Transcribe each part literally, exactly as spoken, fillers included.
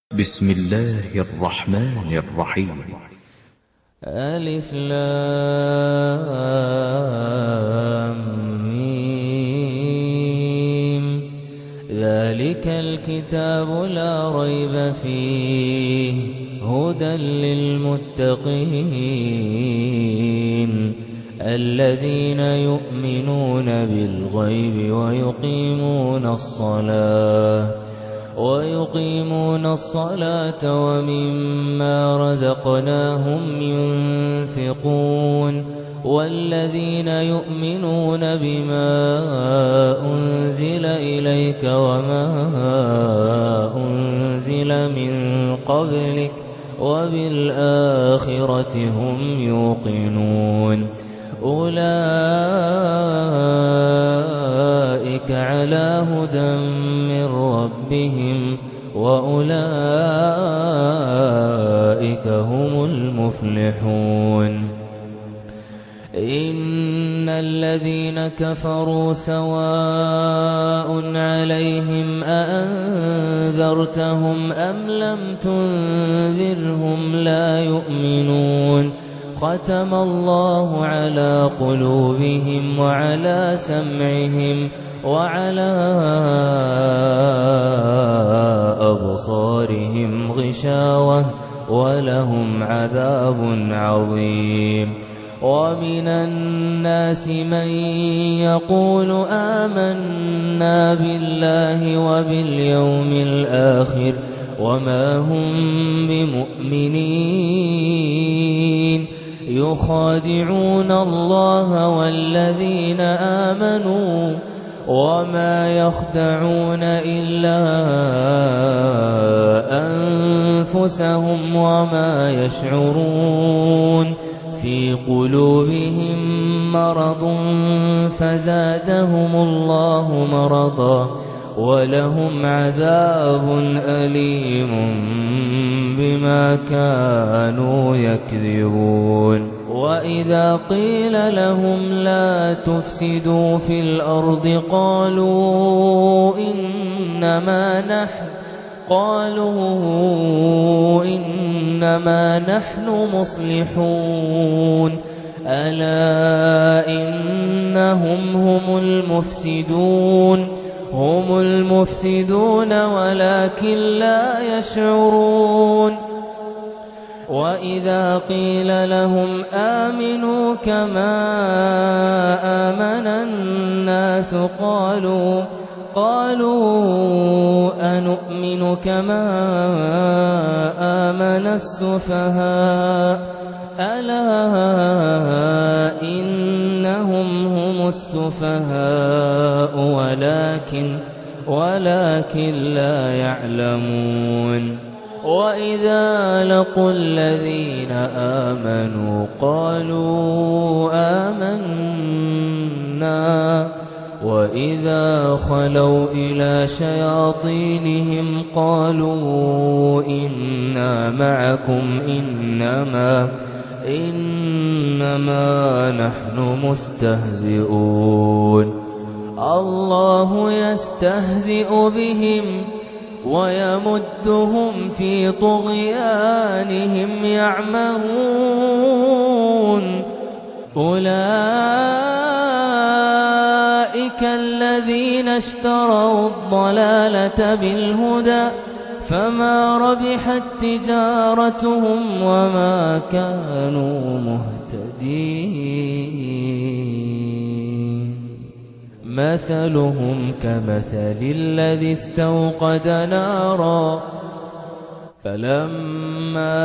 بسم الله الرحمن الرحيم. ألف لام ميم. ذلك الكتاب لا ريب فيه هدى للمتقين الذين يؤمنون بالغيب ويقيمون الصلاة ويقيمون الصلاة ومما رزقناهم ينفقون والذين يؤمنون بما أنزل إليك وما أنزل من قبلك وبالآخرة هم يوقنون أولئك على هدى من ربهم وأولئك هم المفلحون. إن الذين كفروا سواء عليهم أأنذرتهم أم لم تنذرهم لا يؤمنون. ختم الله على قلوبهم وعلى سمعهم وعلى أبصارهم غشاوة ولهم عذاب عظيم. ومن الناس من يقول آمنا بالله وباليوم الآخر وما هم بمؤمنين يخادعون الله والذين آمنوا وما يخدعون إلا أنفسهم وما يشعرون. في قلوبهم مرض فزادهم الله مرضا ولهم عذاب أليم بما كانوا يكذبون. وإذا قيل لهم لا تفسدوا في الأرض قالوا إنما نحن قالوا إنما نحن مصلحون ألا إنهم هم المفسدون هم المفسدون ولكن لا يشعرون. وإذا قيل لهم آمنوا كما آمن الناس قالوا قالوا أنؤمن كما آمن السفهاء ألا إنهم هم السفهاء ولكن ولكن لا يعلمون. وإذا لقوا الذين آمنوا قالوا آمنا وإذا خلوا إلى شياطينهم قالوا إنا معكم إنما إنما نحن مستهزئون. الله يستهزئ بهم ويمدهم في طغيانهم يعمهون. أولئك الذين اشتروا الضلالة بالهدى فما ربحت تجارتهم وما كانوا مهتدين. مثلهم كمثل الذي استوقد نارا فلما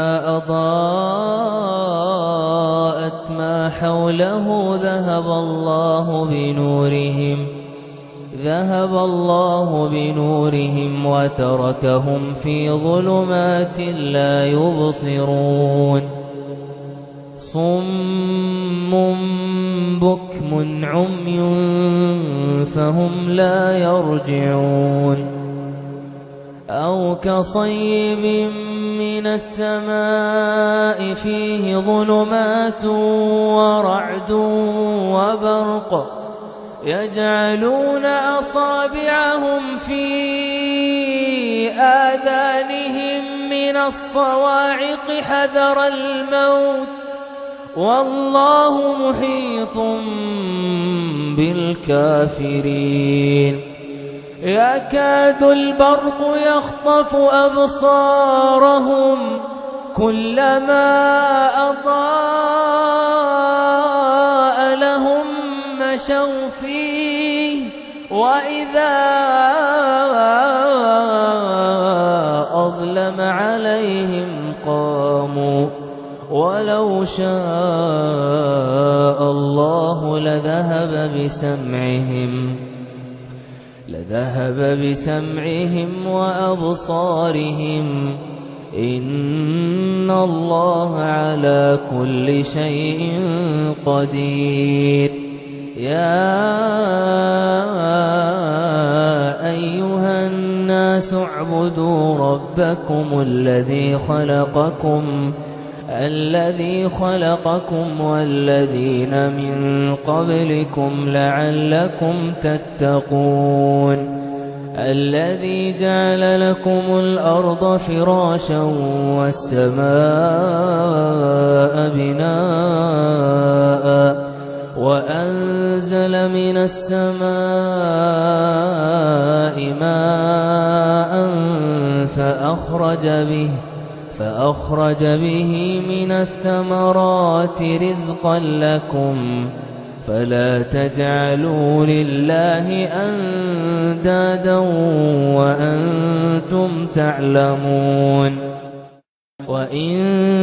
أضاءت ما حوله ذهب الله بنورهم ذهب الله بنورهم وتركهم في ظلمات لا يبصرون. صم بكم عمي فهم لا يرجعون. أو كصيب من السماء فيه ظلمات ورعد وبرق يجعلون أصابعهم في آذانهم من الصواعق حذر الموت والله محيط بالكافرين يكاد البرق يخطف أبصارهم كلما أضاء لهم مشوا فيه وإذا أظلم عليهم قاموا ولو شاء الله لذهب بسمعهم لذهب بسمعهم وأبصارهم إن الله على كل شيء قدير يا أيها الناس اعبدوا ربكم الذي خلقكم الذي خلقكم والذين من قبلكم لعلكم تتقون الذي جعل لكم الأرض فراشا والسماء بناء وأنزل من السماء ماء فأخرج به فأخرج به من الثمرات رزقا لكم فلا تجعلوا لله أندادا وأنتم تعلمون وإن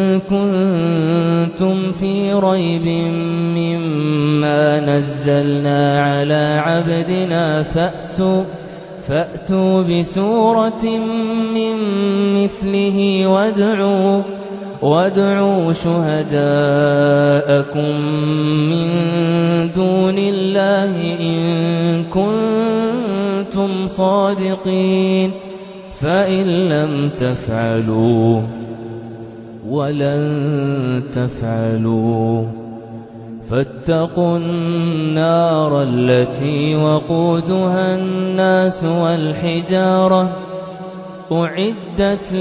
كنتم في ريب مما نزلنا على عبدنا فأتوا فأتوا بسورة من مثله وادعوا وادعوا شهداءكم من دون الله إن كنتم صادقين فإن لم تفعلوا ولن تفعلوا فاتقوا النار التي وقودها الناس والحجارة أعدت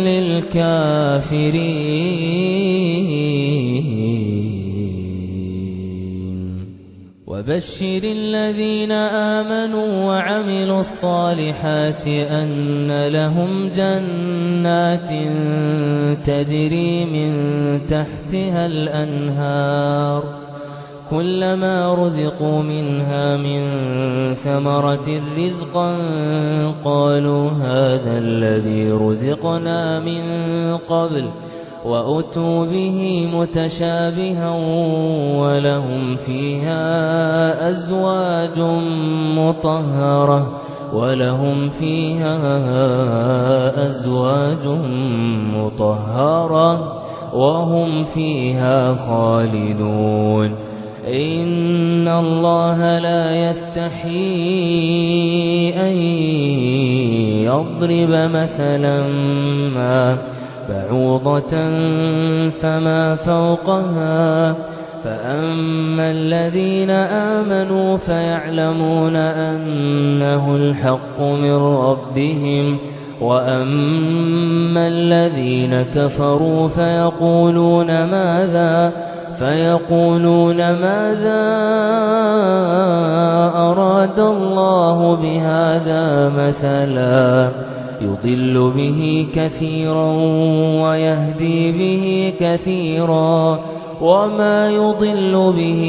للكافرين وبشر الذين آمنوا وعملوا الصالحات أن لهم جنات تجري من تحتها الأنهار كلما رزقوا منها من ثمرة رزقا قالوا هذا الذي رزقنا من قبل وأتوا به متشابها ولهم فيها أزواج مطهرة ولهم فيها أزواج مطهرة وهم فيها خالدون إن الله لا يستحيي أن يضرب مثلا ما بعوضة فما فوقها فأما الذين آمنوا فيعلمون أنه الحق من ربهم وأما الذين كفروا فيقولون ماذا فيقولون ماذا أراد الله بهذا مثلا يضل به كثيرا ويهدي به كثيرا وما يضل به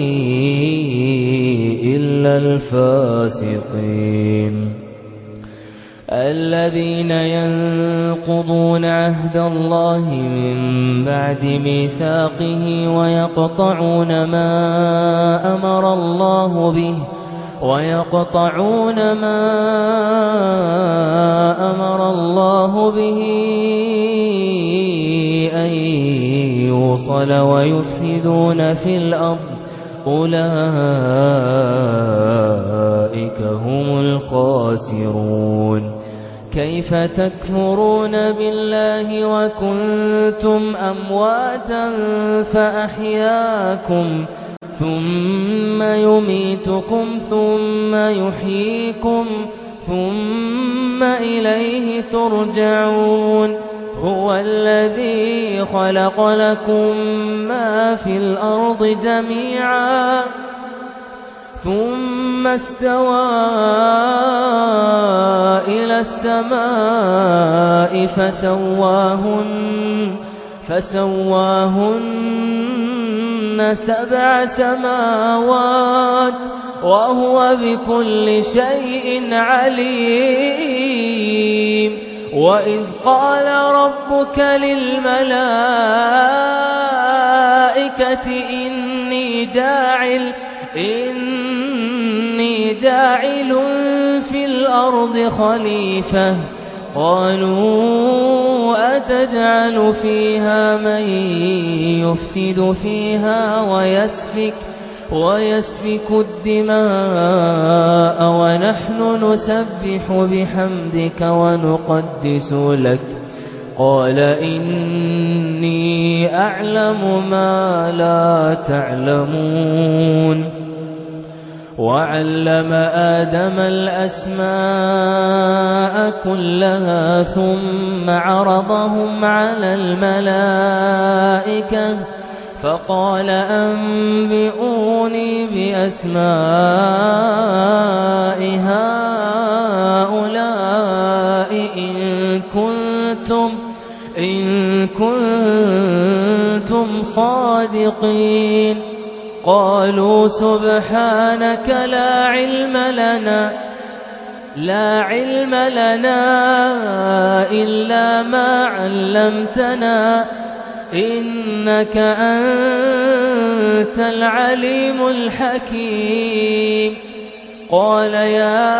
إلا الفاسقين الذين ينقضون عهد الله من بعد ميثاقه ويقطعون ما أمر الله به ويقطعون ما أمر الله به أن يوصل ويفسدون في الأرض أولئك هم الخاسرون كيف تكفرون بالله وكنتم أمواتا فأحياكم ثم يميتكم ثم يحييكم ثم إليه ترجعون هو الذي خلق لكم ما في الأرض جميعا ثم استوى إلى السماء فسواهن فسواهن سبع سماوات وهو بكل شيء عليم. وإذ قال ربك للملائكة إني جاعل إني جاعل في الأرض خليفة قالوا أتجعل فيها من يفسد فيها ويسفك ويسفك الدماء ونحن نسبح بحمدك ونقدس لك قال إني أعلم ما لا تعلمون. وعلم آدم الأسماء كلها ثم عرضهم على الملائكة فقال أنبئوني بأسماء هؤلاء إن كنتم إن كنتم صادقين. قالوا سبحانك لا علم لنا لا علم لنا إلا ما علمتنا إنك أنت العليم الحكيم. قال يا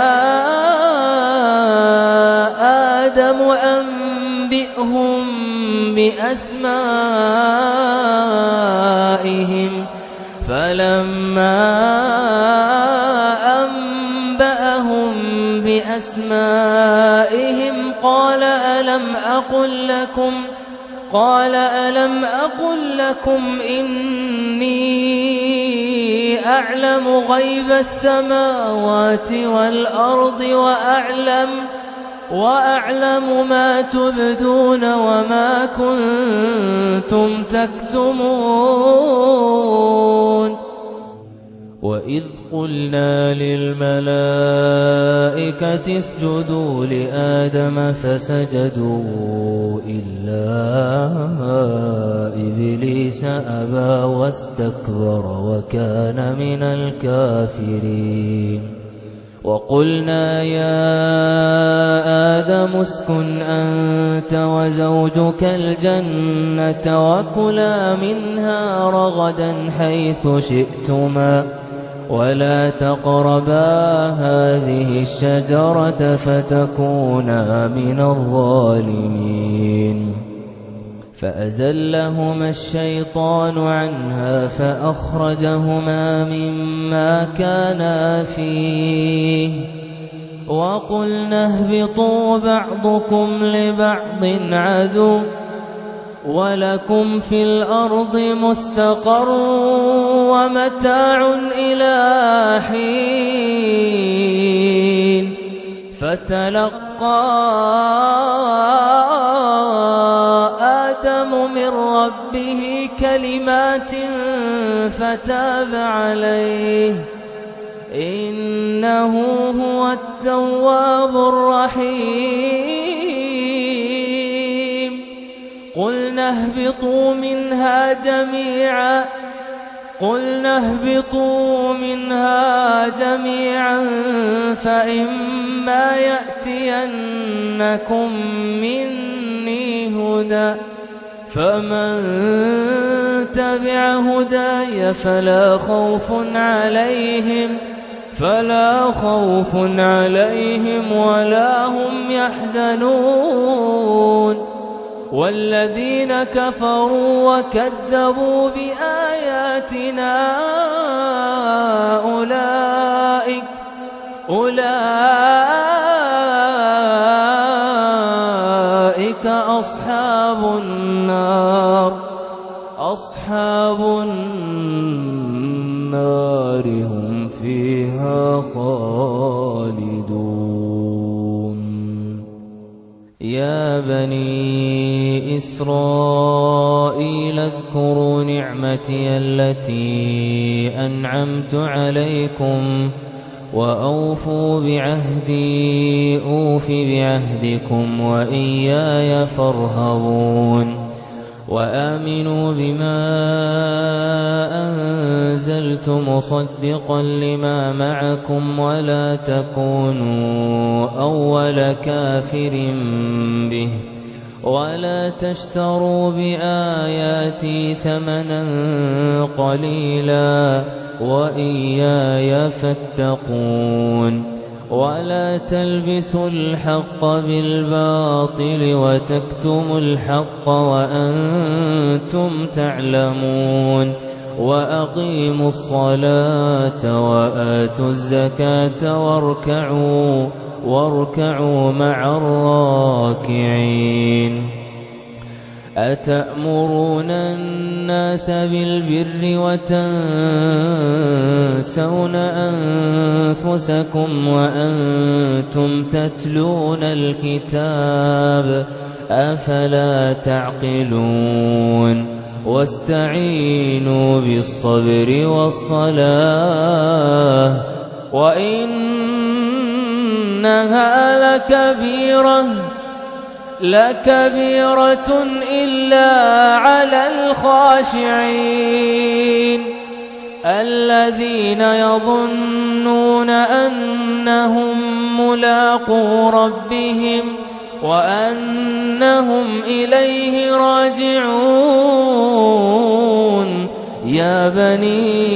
آدم أنبئهم بأسمائهم فلما أنبأهم بأسمائهم قال ألم أقل لكم قال ألم أقل لكم إني أعلم غيب السماوات والأرض وأعلم وأعلم ما تبدون وما كنتم تكتمون. وإذ قلنا للملائكة اسجدوا لآدم فسجدوا إلا إبليس أبى واستكبر وكان من الكافرين. وقلنا يا آدم اسكن أنت وزوجك الجنة وكلا منها رغدا حيث شئتما ولا تقربا هذه الشجرة فتكونا من الظالمين. فأزلهما الشيطان عنها فأخرجهما مما كانا فيه وقلنا اهبطوا بعضكم لبعض عدو ولكم في الأرض مستقر ومتاع إلى حين. فتلقى آدم من ربه كلمات فتاب عليه إنه هو التواب الرحيم. قلنا اهبطوا منها جميعا قلنا اهبطوا منها جميعا فإما يأتينكم مني هدى فمن تبع هداي فلا خوف عليهم فلا خوف عليهم ولا هم يحزنون. والذين كفروا وكذبوا بآياتنا أولئك أولئك أصحاب النار أصحاب النار هم فيها خالدون. يا بني إسرائيل اذكروا نعمتي التي أنعمت عليكم وأوفوا بعهدي أوف بعهدكم وإياي فارهبون وآمنوا بما أنزلت مصدقا لما معكم ولا تكونوا أول كافر به ولا تشتروا بآياتي ثمنا قليلا وإياي فاتقون ولا تلبسوا الحق بالباطل وتكتموا الحق وأنتم تعلمون وأقيموا الصلاة وآتوا الزكاة واركعوا واركعوا مع الراكعين أتأمرون الناس بالبر وتنسون أنفسكم وأنتم تتلون الكتاب أفلا تعقلون واستعينوا بالصبر والصلاة وإنها لكبيرة لكبيرة إلا على الخاشعين الذين يظنون أنهم ملاقو ربهم وأنهم إليه راجعون يا بني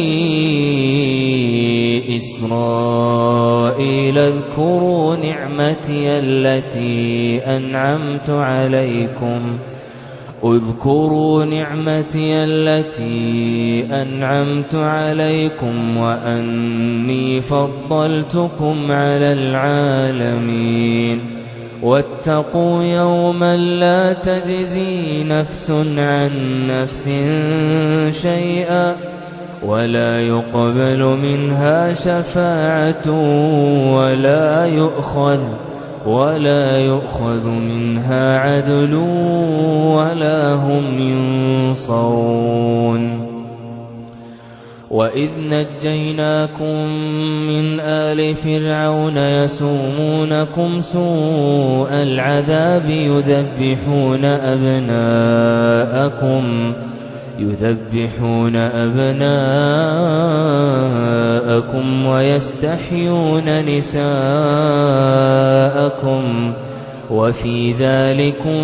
إسرائيل اذكروا نعمتي التي أنعمت عليكم اذكروا نعمتي التي أنعمت عليكم وأني فضلتكم على العالمين واتقوا يوما لا تجزي نفس عن نفس شيئا ولا يقبل منها شفاعة ولا يؤخذ ولا يؤخذ منها عدل ولا هم ينصرون وإذ نجيناكم من آل فرعون يسومونكم سوء العذاب يذبحون أبناءكم يذبحون أبناءكم ويستحيون نساءكم وفي ذلكم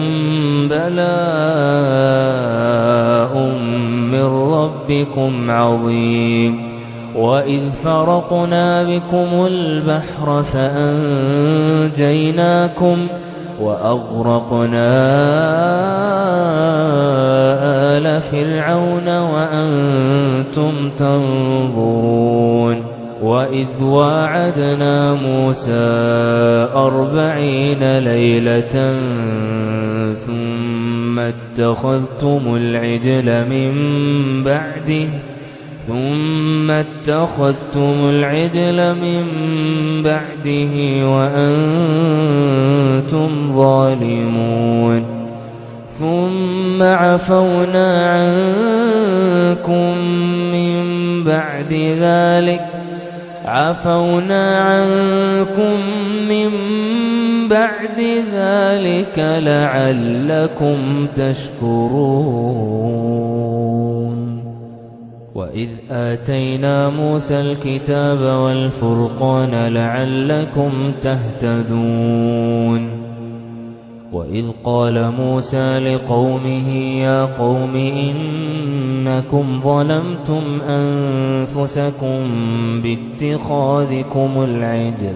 بلاء من ربكم عظيم وإذ فرقنا بكم البحر فأنجيناكم وأغرقنا آل فرعون وأنتم تنظرون وإذ واعدنا موسى أربعين ليلة ثم اتخذتم العجل من بعده ثم اتخذتم العجل من بعده وأنتم ظالمون ثم عفونا عنكم من بعد ذلك عفونا عنكم من بعد ذلك لعلكم تشكرون وإذ آتينا موسى الكتاب والفرقان لعلكم تهتدون وإذ قال موسى لقومه يا قوم إنكم ظلمتم أنفسكم باتخاذكم العجل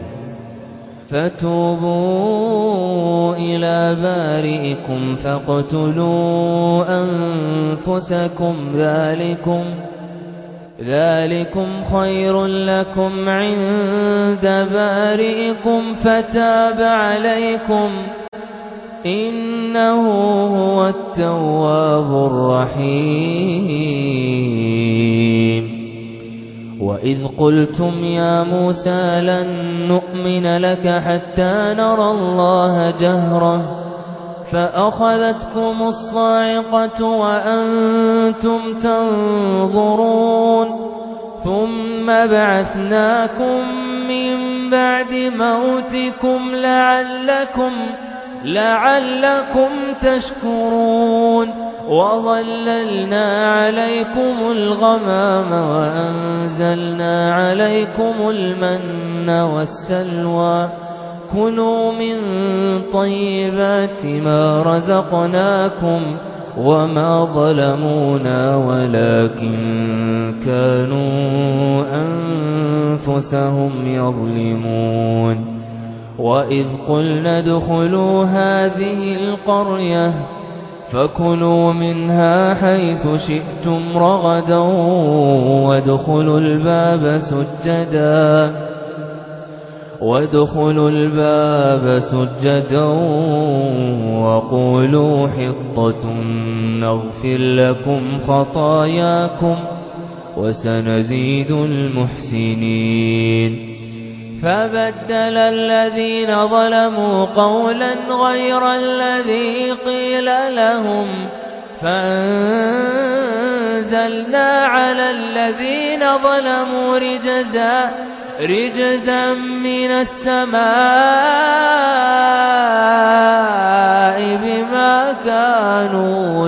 فتوبوا إلى بارئكم فاقتلوا أنفسكم ذلكم ذلكم خير لكم عند بارئكم فتاب عليكم إنه هو التواب الرحيم وإذ قلتم يا موسى لن نؤمن لك حتى نرى الله جهرة فأخذتكم الصاعقة وأنتم تنظرون ثم بعثناكم من بعد موتكم لعلكم لعلكم تشكرون وظللنا عليكم الغمام وأنزلنا عليكم المن والسلوى كلوا من طيبات ما رزقناكم وما ظلمونا ولكن كانوا أنفسهم يظلمون وإذ قلنا ادخلوا هذه القرية فكلوا منها حيث شئتم رغدا وادخلوا الباب سجدا وادخلوا الباب سجدا وقولوا حطة نغفر لكم خطاياكم وسنزيد المحسنين فبدل الذين ظلموا قولا غير الذي قيل لهم فأنزلنا على الذين ظلموا رجزا رجزا من السماء بما كانوا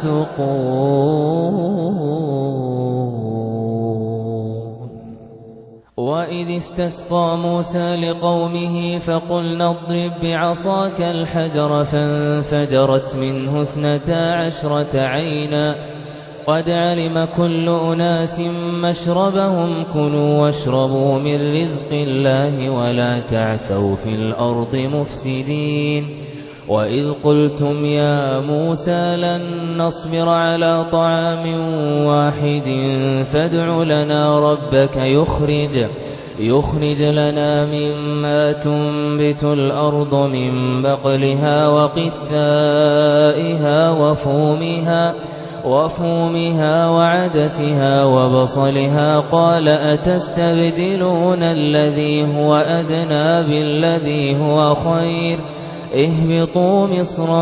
يفسقون وإذ استسقى موسى لقومه فقلنا اضرب بعصاك الحجر فانفجرت منه اثنتا عشرة عينا قد علم كل أناس مشربهم كلوا واشربوا من رزق الله ولا تعثوا في الأرض مفسدين وإذ قلتم يا موسى لن نصبر على طعام واحد فادع لنا ربك يخرج يخرج لنا مما تنبت الأرض من بقلها وقثائها وفومها وفومها وعدسها وبصلها قال أتستبدلون الذي هو أدنى بالذي هو خير اهبطوا مصرا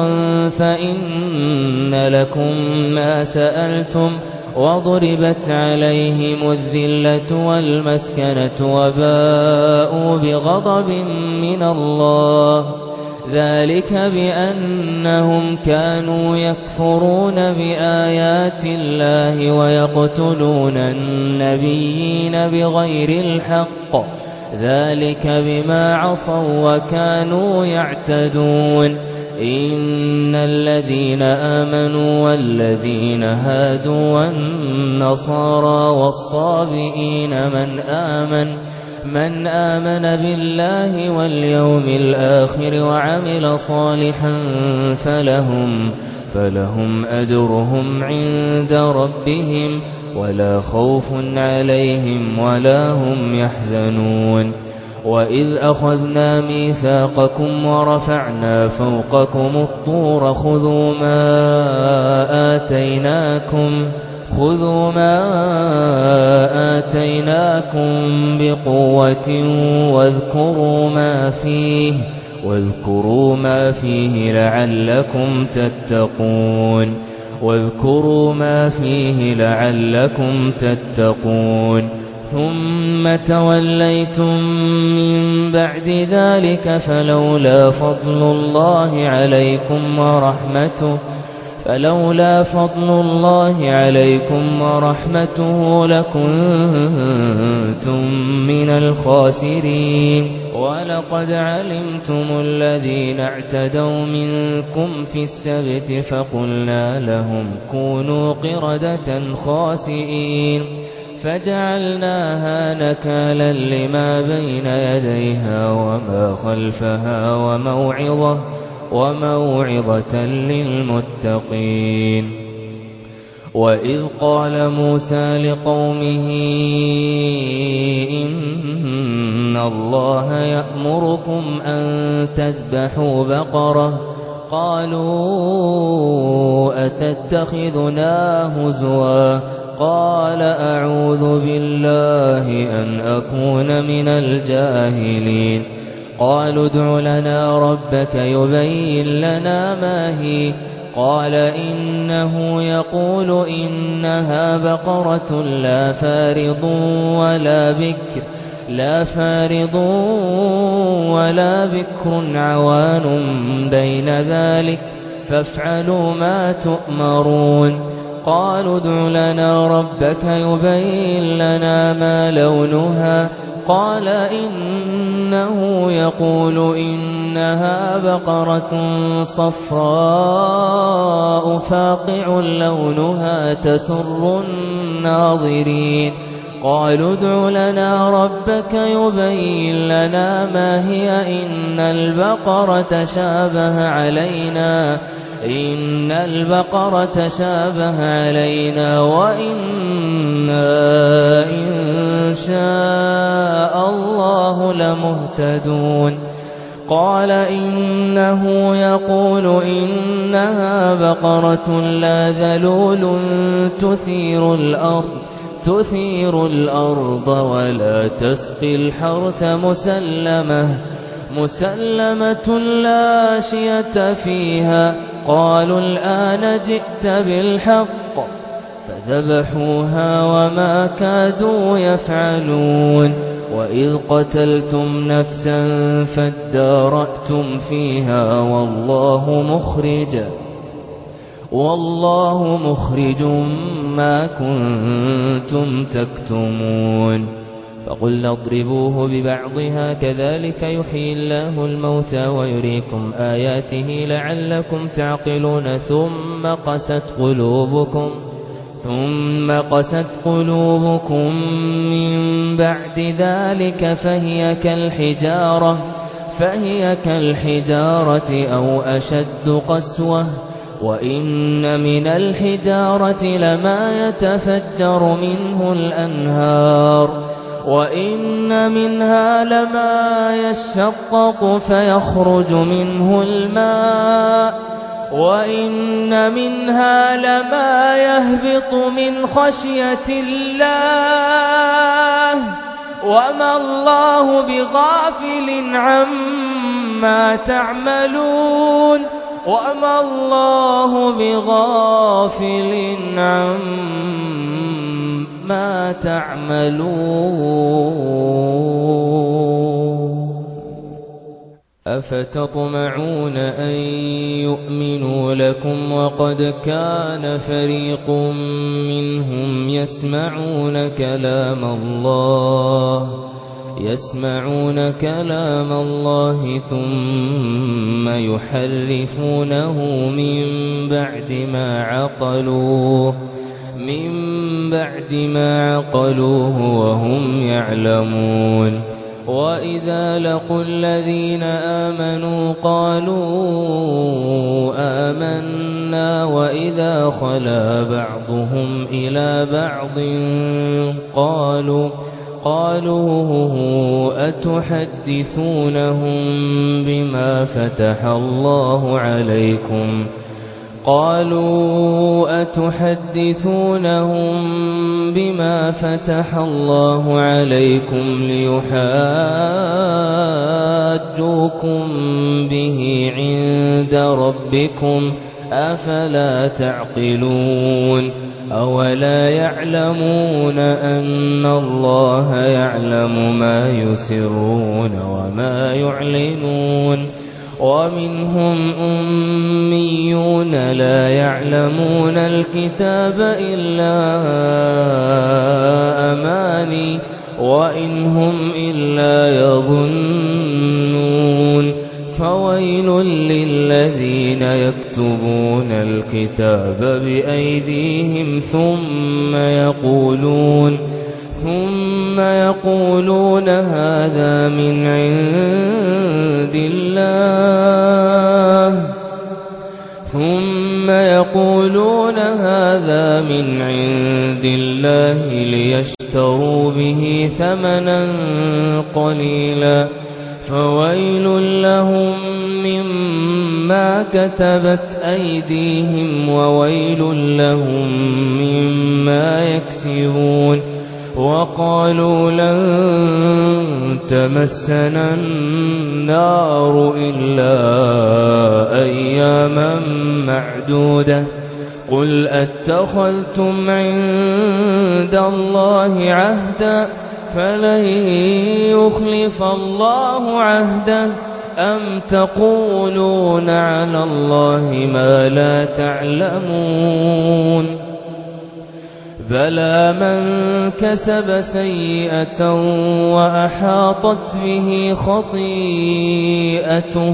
فإن لكم ما سألتم وضربت عليهم الذلة والمسكنة وباءوا بغضب من الله ذلك بأنهم كانوا يكفرون بآيات الله ويقتلون النبيين بغير الحق ذلك بما عصوا وكانوا يعتدون إن الذين آمنوا والذين هادوا والنصارى والصابئين من آمن من آمن بالله واليوم الآخر وعمل صالحا فلهم فلهم أجرهم عند ربهم ولا خوف عليهم ولا هم يحزنون وإذ أخذنا ميثاقكم ورفعنا فوقكم الطور خذوا ما آتيناكم خذوا ما آتيناكم بقوة واذكروا ما فيه واذكروا ما فيه لعلكم تتقون واذكروا ما فيه لعلكم تتقون ثم توليتم من بعد ذلك فلولا فضل الله عليكم ورحمته فلولا فضل الله عليكم ورحمته لكنتم من الخاسرين ولقد علمتم الذين اعتدوا منكم في السبت فقلنا لهم كونوا قردة خاسئين فجعلناها نكالا لما بين يديها وما خلفها وموعظة وموعظة للمتقين وإذ قال موسى لقومه إن الله يأمركم أن تذبحوا بقرة قالوا أتتخذنا هزوا قال أعوذ بالله أن أكون من الجاهلين قالوا ادع لنا ربك يبين لنا ما هي قال إنه يقول إنها بقرة لا فارض ولا بكر لا فارض ولا بكر عوان بين ذلك فافعلوا ما تؤمرون قالوا ادع لنا ربك يبين لنا ما لونها قال إنه يقول إنها بقرة صفراء فاقع لونها تسر الناظرين قالوا ادع لنا ربك يبين لنا ما هي إن البقرة شابه علينا إن البقرة شابه علينا وإنا إن شاء الله لمهتدون قال إنه يقول إنها بقرة لا ذلول تثير الأرض تثير الأرض ولا تسقي الحرث مسلمة مسلمة لا شية فيها قالوا الآن جئت بالحق فذبحوها وما كادوا يفعلون وإذ قتلتم نفسا فادارأتم فيها والله مخرج والله مخرج ما كنتم تكتمون فقلنا اضربوه ببعضها كذلك يحيي الله الموتى ويريكم آياته لعلكم تعقلون ثم قست قلوبكم ثم قست قلوبكم من بعد ذلك فهي كالحجارة فهي كالحجارة أو أشد قسوة وإن من الحجارة لما يتفجر منه الأنهار وإن منها لما يشقق فيخرج منه الماء وإن منها لما يهبط من خشية الله وما الله بغافل عما تعملون وما الله بغافل عما تعملون أفتطمعون أن يؤمنوا لكم وقد كان فريق منهم يسمعون كلام الله يسمعون كلام الله ثم يحرفونه من بعد ما عقلوه من بعد ما عقلوه وهم يعلمون وإذا لقوا الذين آمنوا قالوا آمنا وإذا خلا بعضهم إلى بعض قالوا قالوا أتحدثونهم بما فتح الله عليكم قالوا أتحدثونهم بما فتح الله عليكم ليحاجوكم به عند ربكم أفلا تعقلون أولا يعلمون أن الله يعلم ما يسرون وما يعلنون ومنهم أميون لا يعلمون الكتاب إلا أماني وإنهم إلا يظنون فويل للذين يكتبون الكتاب بأيديهم ثم يقولون ثم يقولون هذا من عند الله ثم يقولون هذا من عند الله ليشتروا به ثمنا قليلا فويل لهم مما كتبت أيديهم وويل لهم مما يكسبون وقالوا لن تمسنا النار إلا أياما معدودة قل أتخذتم عند الله عهدا فلن يخلف الله عهده أم تقولون على الله ما لا تعلمون بلى من كسب سيئة وأحاطت به خطيئته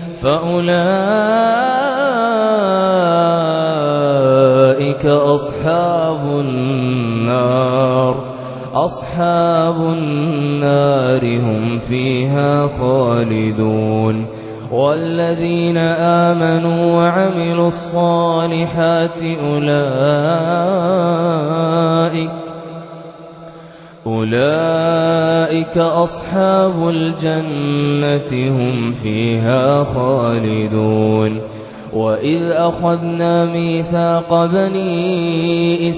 فأولئك أصحاب النار أصحاب النار هم فيها خالدون والذين آمنوا وعملوا الصالحات أولئك أولئك أصحاب الجنة هم فيها خالدون وإذ أخذنا ميثاق بني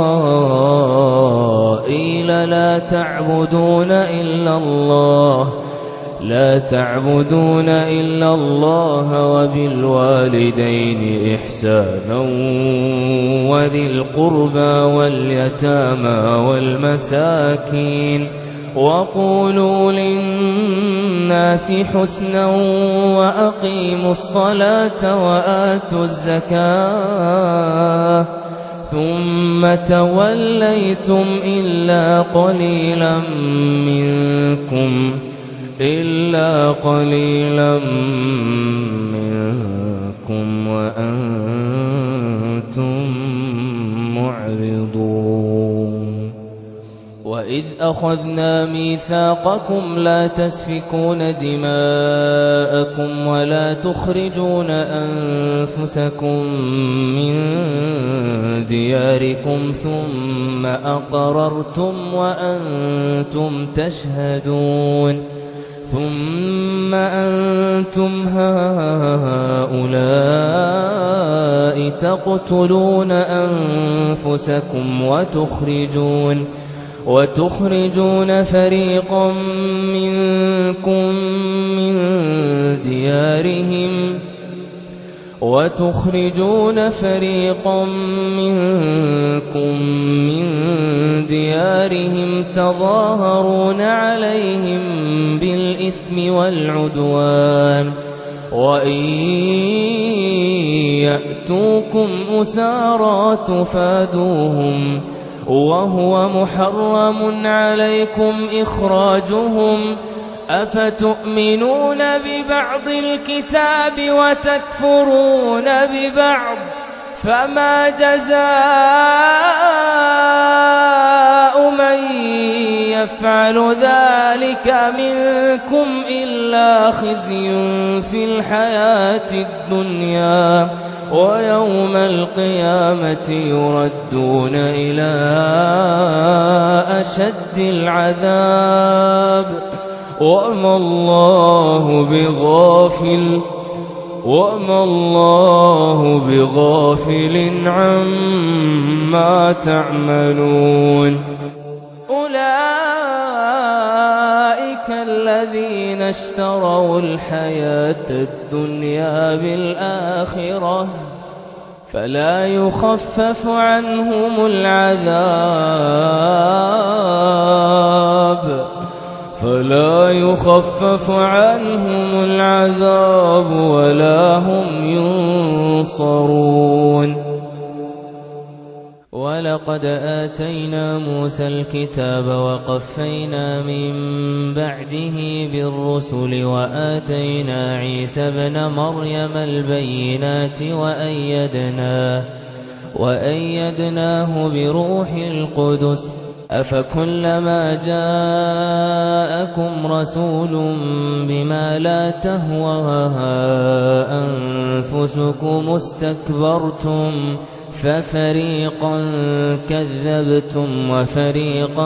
إسرائيل لا تعبدون إلا الله لا تعبدون إلا الله وبالوالدين إحسانا وذي القربى واليتامى والمساكين وقولوا للناس حسنا وأقيموا الصلاة وآتوا الزكاة ثم توليتم إلا قليلا منكم إلا قليلا منكم وأنتم معرضون وإذ أخذنا ميثاقكم لا تسفكون دماءكم ولا تخرجون أنفسكم من دياركم ثم أقررتم وأنتم تشهدون ثم أنتم هؤلاء تقتلون أنفسكم وتخرجون وتخرجون فريقا منكم من ديارهم وتخرجون فريقا منكم من ديارهم تظاهرون عليهم بالإثم والعدوان وإن يأتوكم أسارى تفادوهم وهو محرم عليكم إخراجهم أفتؤمنون ببعض الكتاب وتكفرون ببعض فما جزاء من يفعل ذلك منكم إلا خزي في الحياة الدنيا ويوم القيامة يردون إلى أشد العذاب وما الله بغافل وما الله بغافل عما تعملون أولئك الذين اشتروا الحياة الدنيا بالآخرة فلا يخفف عنهم العذاب فلا يخفف عنهم العذاب ولا هم ينصرون ولقد آتينا موسى الكتاب وقفينا من بعده بالرسل وآتينا عيسى ابن مريم البينات وأيدناه وأيدناه بروح القدس أفكلما جاءكم رسول بما لا تهوى أنفسكم استكبرتم ففريقا كذبتم وفريقا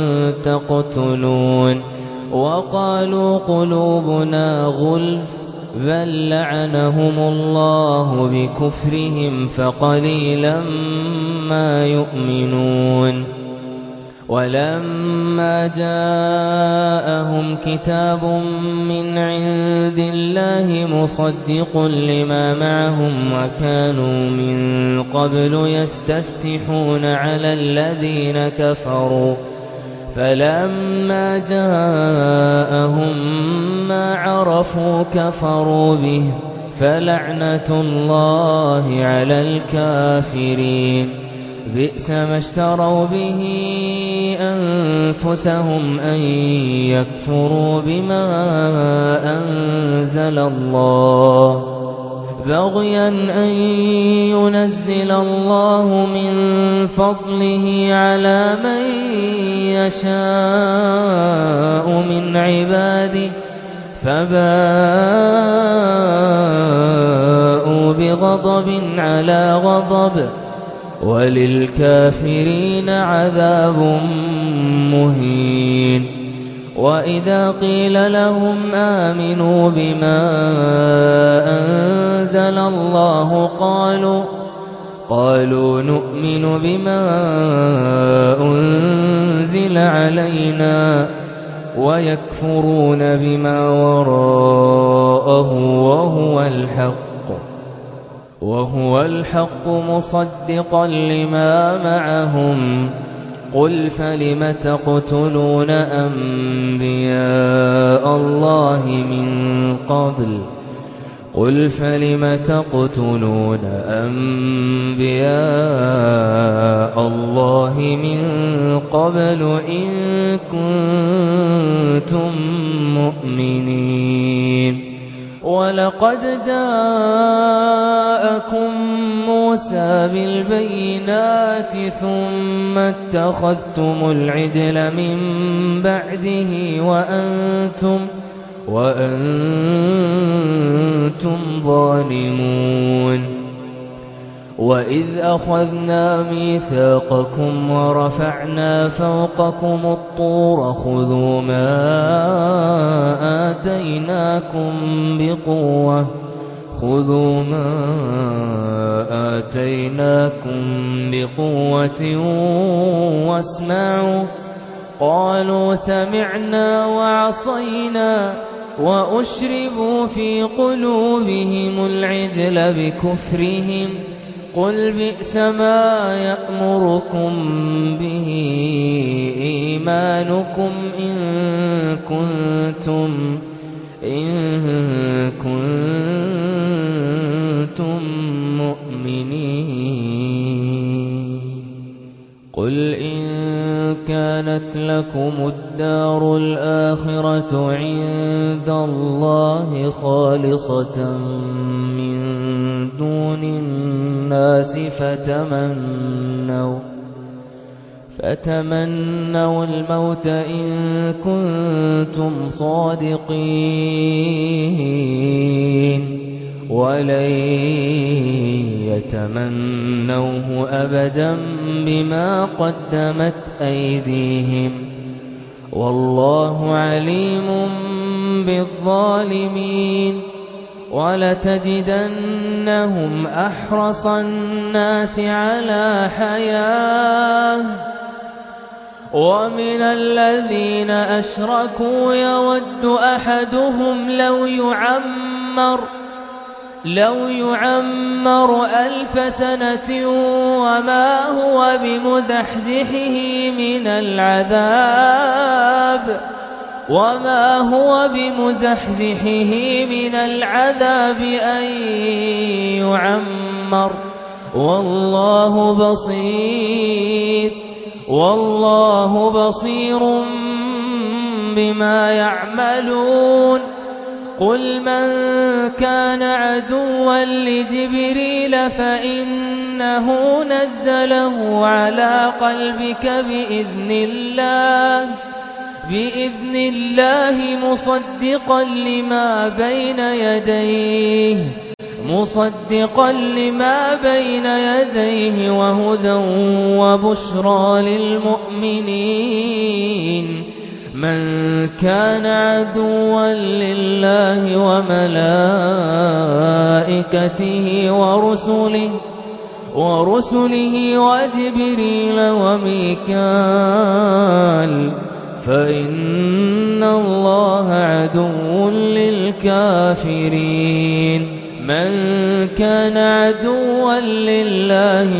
تقتلون وقالوا قلوبنا غلف بل لعنهم الله بكفرهم فقليلا ما يؤمنون ولما جاءهم كتاب من عند الله مصدق لما معهم وكانوا من قبل يستفتحون على الذين كفروا فلما جاءهم ما عرفوا كفروا به فلعنة الله على الكافرين بئس ما اشتروا به أنفسهم أن يكفروا بما أنزل الله بغيا أن ينزل الله من فضله على من يشاء من عباده فباءوا بغضب على غضب وللكافرين عذاب مهين وإذا قيل لهم آمنوا بما أنزل الله قالوا قالوا نؤمن بما أنزل علينا ويكفرون بما وراءه وهو الحق وهو الحق مصدقا لما معهم قل فلم تقتلون أنبياء الله من قبل قل فلم تقتلون أنبياء الله من قبل إن كنتم مؤمنين ولقد جاءكم موسى بالبينات ثم اتخذتم العجل من بعده وأنتم وأنتم ظالمون وإذ أخذنا ميثاقكم ورفعنا فوقكم الطور خذوا ما آتيناكم بقوة خذوا ما آتيناكم بقوة واسمعوا قالوا سمعنا وعصينا وأشربوا في قلوبهم العجل بكفرهم قل بئس ما يأمركم به إيمانكم إن كنتم إن كنتم مؤمنين قل إن كانت لكم الدار الآخرة عند الله خالصة من دون الناس فتمنوا فتمنوا الموت إن كنتم صادقين ولن يتمنوه أبدا بما قدمت أيديهم والله عليم بالظالمين ولتجدنهم أحرص الناس على حياة ومن الذين أشركوا يود أحدهم لو يعمر لو يعمر ألف سنة وما هو بمزحزحه من العذاب وما هو بمزحزحه من العذاب أن يعمر والله بصير والله بصير بما يعملون قل من كان عدوا لجبريل فإنه نزله على قلبك بإذن الله بإذن الله مصدقا لما بين يديه مصدقا لما بين يديه وهدى وبشرى للمؤمنين من كان عدوا لله وملائكته ورسله ورسله وجبريل وميكال فإن الله عدو للكافرين من كان عدوا لله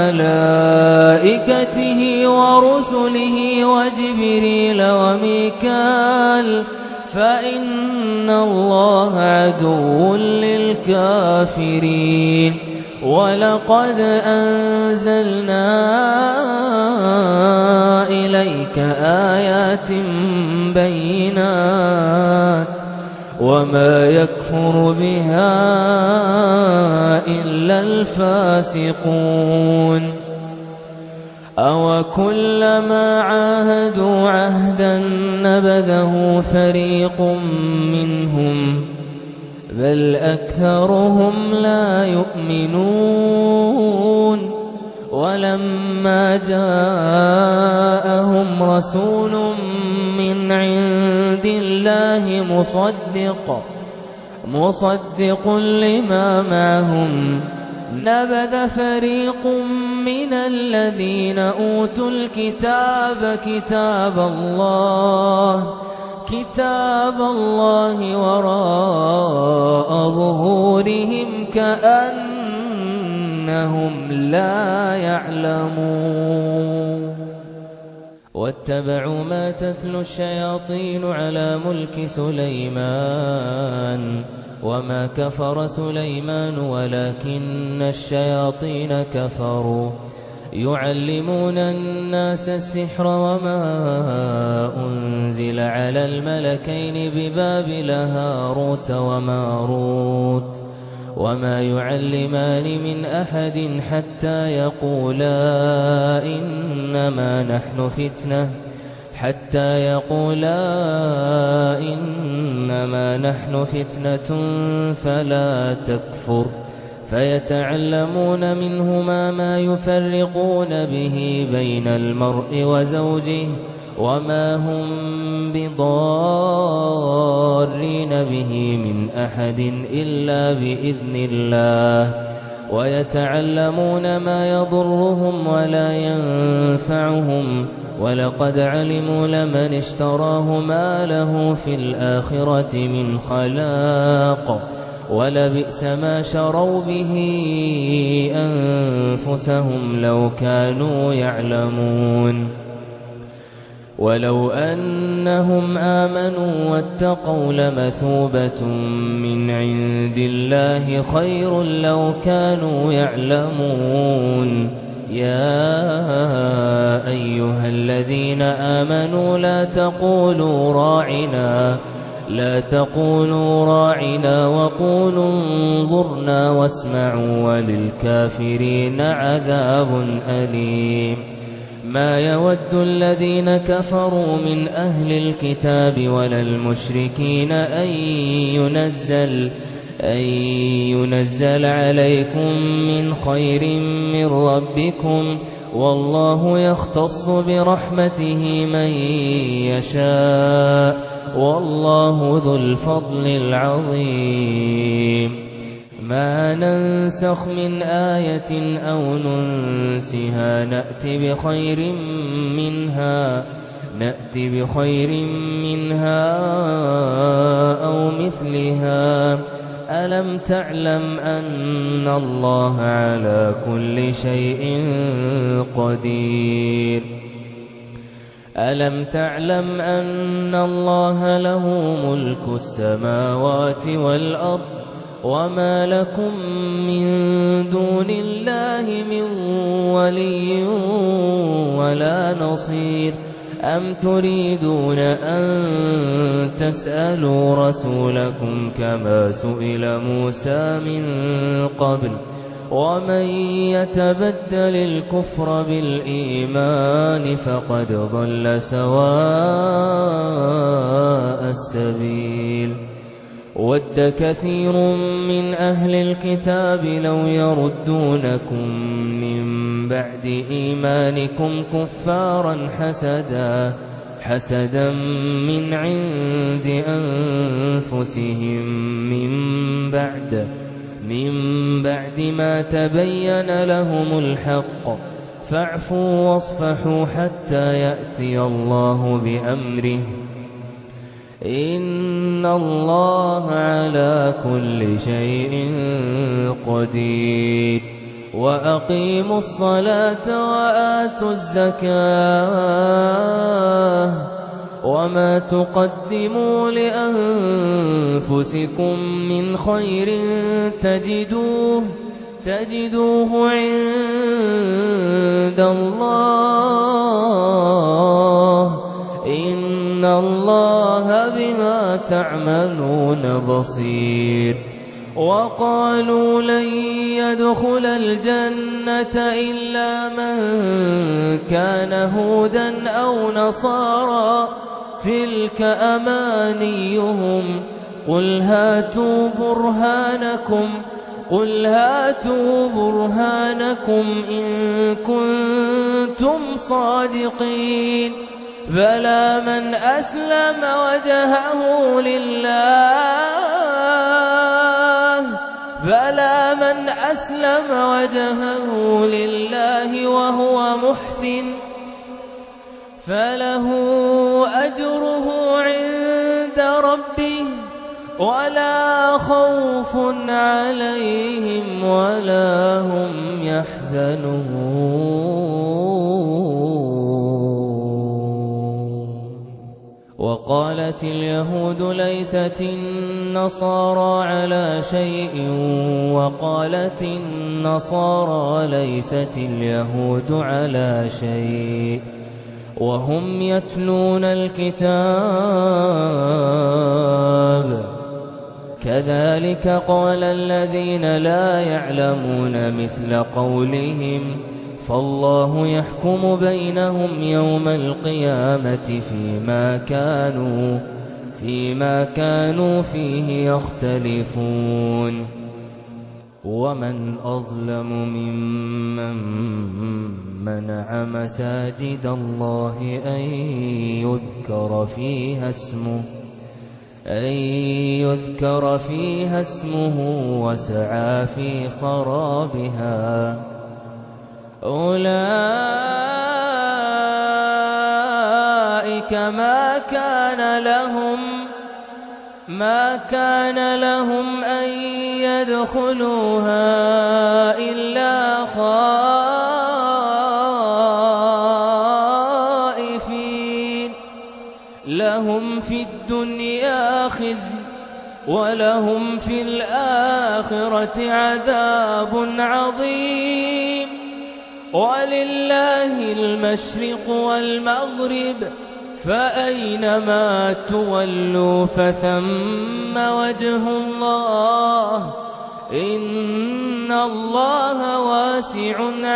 وملائكته ورسله وجبريل وميكال فإن الله عدو للكافرين ولقد أنزلنا إليك آيات بينات وما يكفر بها إلا الفاسقون أو كلما عاهدوا عهدا نبذه فريق منهم بل أكثرهم لا يؤمنون ولما جاءهم رسول من عند الله مصدق مصدق لما معهم نبذ فريق من الذين أوتوا الكتاب كتاب الله كتاب الله وراء ظهورهم كأنهم لا يعلمون واتبعوا ما تتلو الشياطين على ملك سليمان وما كفر سليمان ولكن الشياطين كفروا يعلمون الناس السحر وما أنزل على الملكين ببابل هاروت وماروت وما يعلمان من أحد حتى يقولا إنما نحن فتنة حتى يقولا إنما نحن فتنة فلا تكفر فيتعلمون منهما ما يفرقون به بين المرء وزوجه وما هم بضارين به من أحد إلا بإذن الله ويتعلمون ما يضرهم ولا ينفعهم ولقد علموا لمن اشتراه ما له في الآخرة من خلاق ولبئس ما شروا به أنفسهم لو كانوا يعلمون ولو أنهم آمنوا واتقوا لمثوبة من عند الله خير لو كانوا يعلمون يا أيها الذين آمنوا لا تقولوا راعنا لا تقولوا راعنا وقولوا انظرنا واسمعوا وللكافرين عذاب أليم ما يود الذين كفروا من أهل الكتاب ولا المشركين أن ينزل أن ينزل عليكم من خير من ربكم والله يختص برحمته من يشاء والله ذو الفضل العظيم ما ننسخ من آية أو ننسها نأت بخير منها نأت بخير منها أو مثلها ألم تعلم أن الله على كل شيء قدير ألم تعلم أن الله له ملك السماوات والأرض وما لكم من دون الله من ولي ولا نصير أم تريدون أن تسألوا رسولكم كما سئل موسى من قبل ومن يتبدل الكفر بالإيمان فقد ضل سواء السبيل ود كثير من أهل الكتاب لو يردونكم من بعد إيمانكم كفارا حسدا حسدا من عند أنفسهم من بعد من بعد ما تبين لهم الحق فاعفوا واصفحوا حتى يأتي الله بأمره إن الله على كل شيء قدير وأقيموا الصلاة وآتوا الزكاة وما تقدموا لأنفسكم من خير تجدوه تجدوه عند الله إن الله بما تعملون بصير وقالوا لن يدخل الجنة إلا من كان هودا أو نصارى تلك أمانيهم قل هاتوا برهانكم قل هاتوا برهانكم إن كنتم صادقين بلى من أسلم وجهه لله بلى من أسلم وجهه لله وهو محسن فله أجره عند ربه ولا خوف عليهم ولا هم يحزنون وقالت اليهود ليست النصارى على شيء وقالت النصارى ليست اليهود على شيء وهم يتلون الكتاب كذلك قال الذين لا يعلمون مثل قولهم فالله يحكم بينهم يوم القيامة فيما كانوا فيما كانوا فيه يختلفون ومن أظلم ممن منع مساجد الله أن يذكر فيها اسمه أن يذكر فيها اسمه وسعى في خرابها أولئك ما كان لهم ما كان لهم أن يدخلوها إلا خائفين لهم في الدنيا خزي ولهم في الآخرة عذاب عظيم ولله المشرق والمغرب فأينما تولوا فثم وجه الله إن الله واسع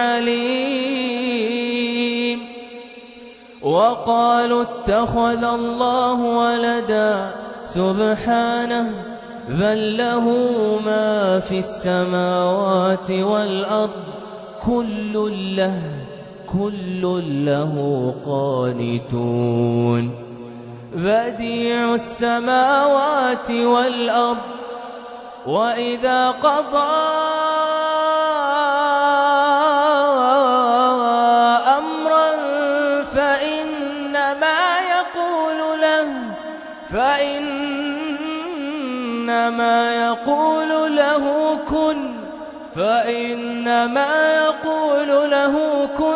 عليم وقالوا اتخذ الله ولدا سبحانه بل له ما في السماوات والأرض كل له كل له قانتون بديع السماوات والأرض وإذا قضى أمرا فإنما يقول له فإنما يقول له كن فإنما يقول له كن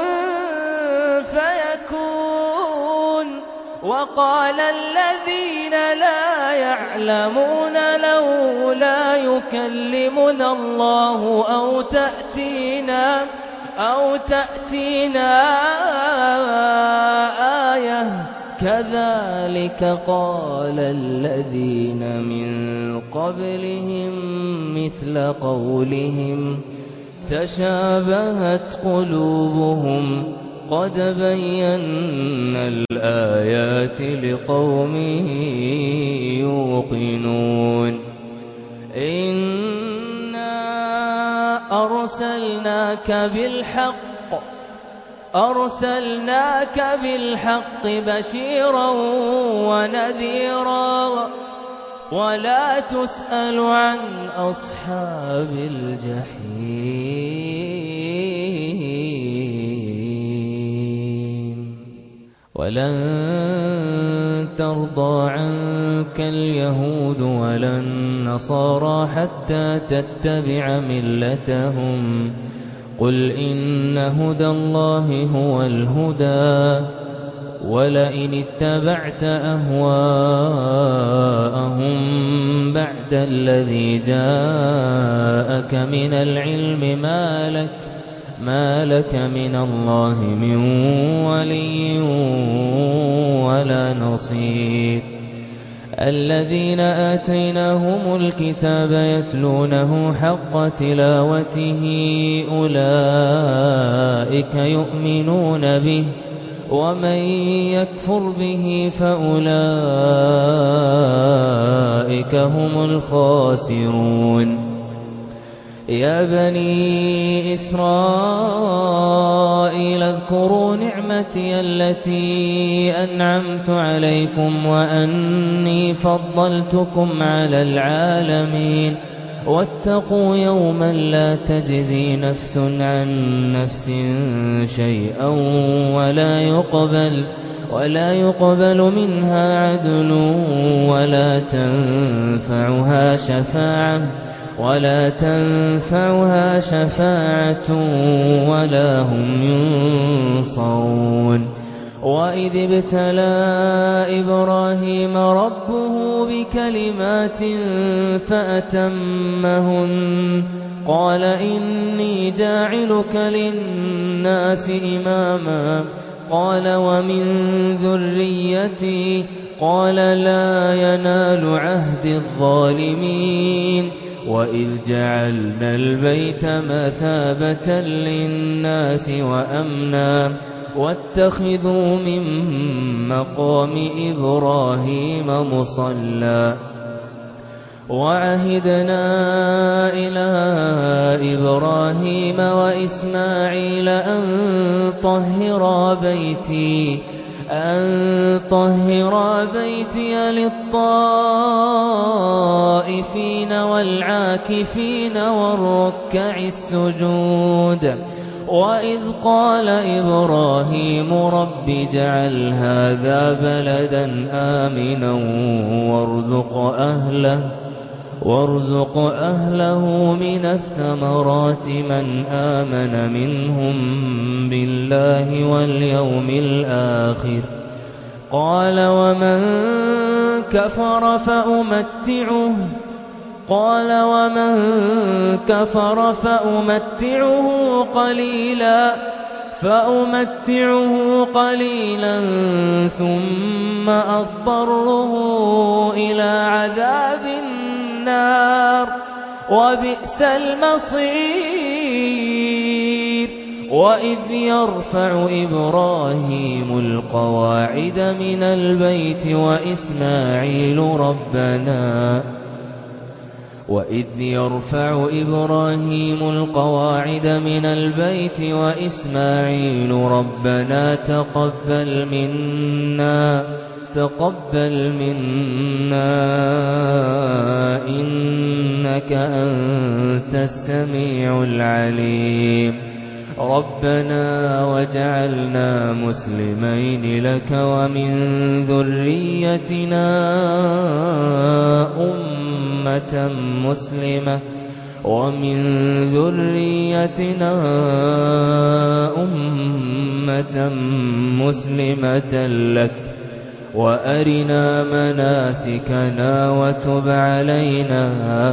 فيكون وقال الذين لا يعلمون لولا يكلمنا الله أو تأتينا أو تأتينا آية كذلك قال الذين من قبلهم مثل قولهم تشابهت قلوبهم قد بينا الآيات لقوم يوقنون إنا أرسلناك بالحق أرسلناك بالحق بشيرا ونذيرا ولا تسأل عن أصحاب الجحيم ولن ترضى عنك اليهود ولا النصارى حتى تتبع ملتهم قل إن هدى الله هو الهدى ولئن اتبعت أهواءهم بعد الذي جاءك من العلم ما لك ما لك من الله من ولي ولا نصير الذين آتيناهم الكتاب يتلونه حق تلاوته أولئك يؤمنون به ومن يكفر به فأولئك هم الخاسرون يا بني إسرائيل اذكروا نعمتي التي أنعمت عليكم وأني فضلتكم على العالمين واتقوا يوما لا تجزي نفس عن نفس شيئا ولا يقبل ولا يقبل منها عدل ولا تنفعها شفاعة ولا تنفعها شفاعة ولا هم ينصرون وإذ ابتلى إبراهيم ربه بكلمات فأتمهن قال إني جاعلك للناس إماما قال ومن ذريتي قال لا ينال عهد الظالمين وإذ جعلنا البيت مثابة للناس وأمنا واتخذوا من مقام إبراهيم مصلى وعهدنا إلى إبراهيم وإسماعيل أن طهرا بيتي أن طهرا بيتي للطائفين والعاكفين والركع السجود وإذ قال إبراهيم رب اجعل هذا بلدا آمنا وارزق أهله وارزق أهله من الثمرات من آمن منهم بالله واليوم الآخر قال ومن كفر فأمتعه قال ومن كفر فأمتعه قليلا فأمتعه قليلا ثم أضطره إلى عذاب النار وبئس المصير وإذ يرفع إبراهيم القواعد من البيت وإسماعيل ربنا وإذ يرفع إبراهيم القواعد من البيت وإسماعيل ربنا تقبل منا تقبل منا إنك أنت السميع العليم ربنا وجعلنا مسلمين لك ومن ذريتنا أمة مسلمة ومن ذريتنا أمة مسلمة لك وأرنا مناسكنا وتب علينا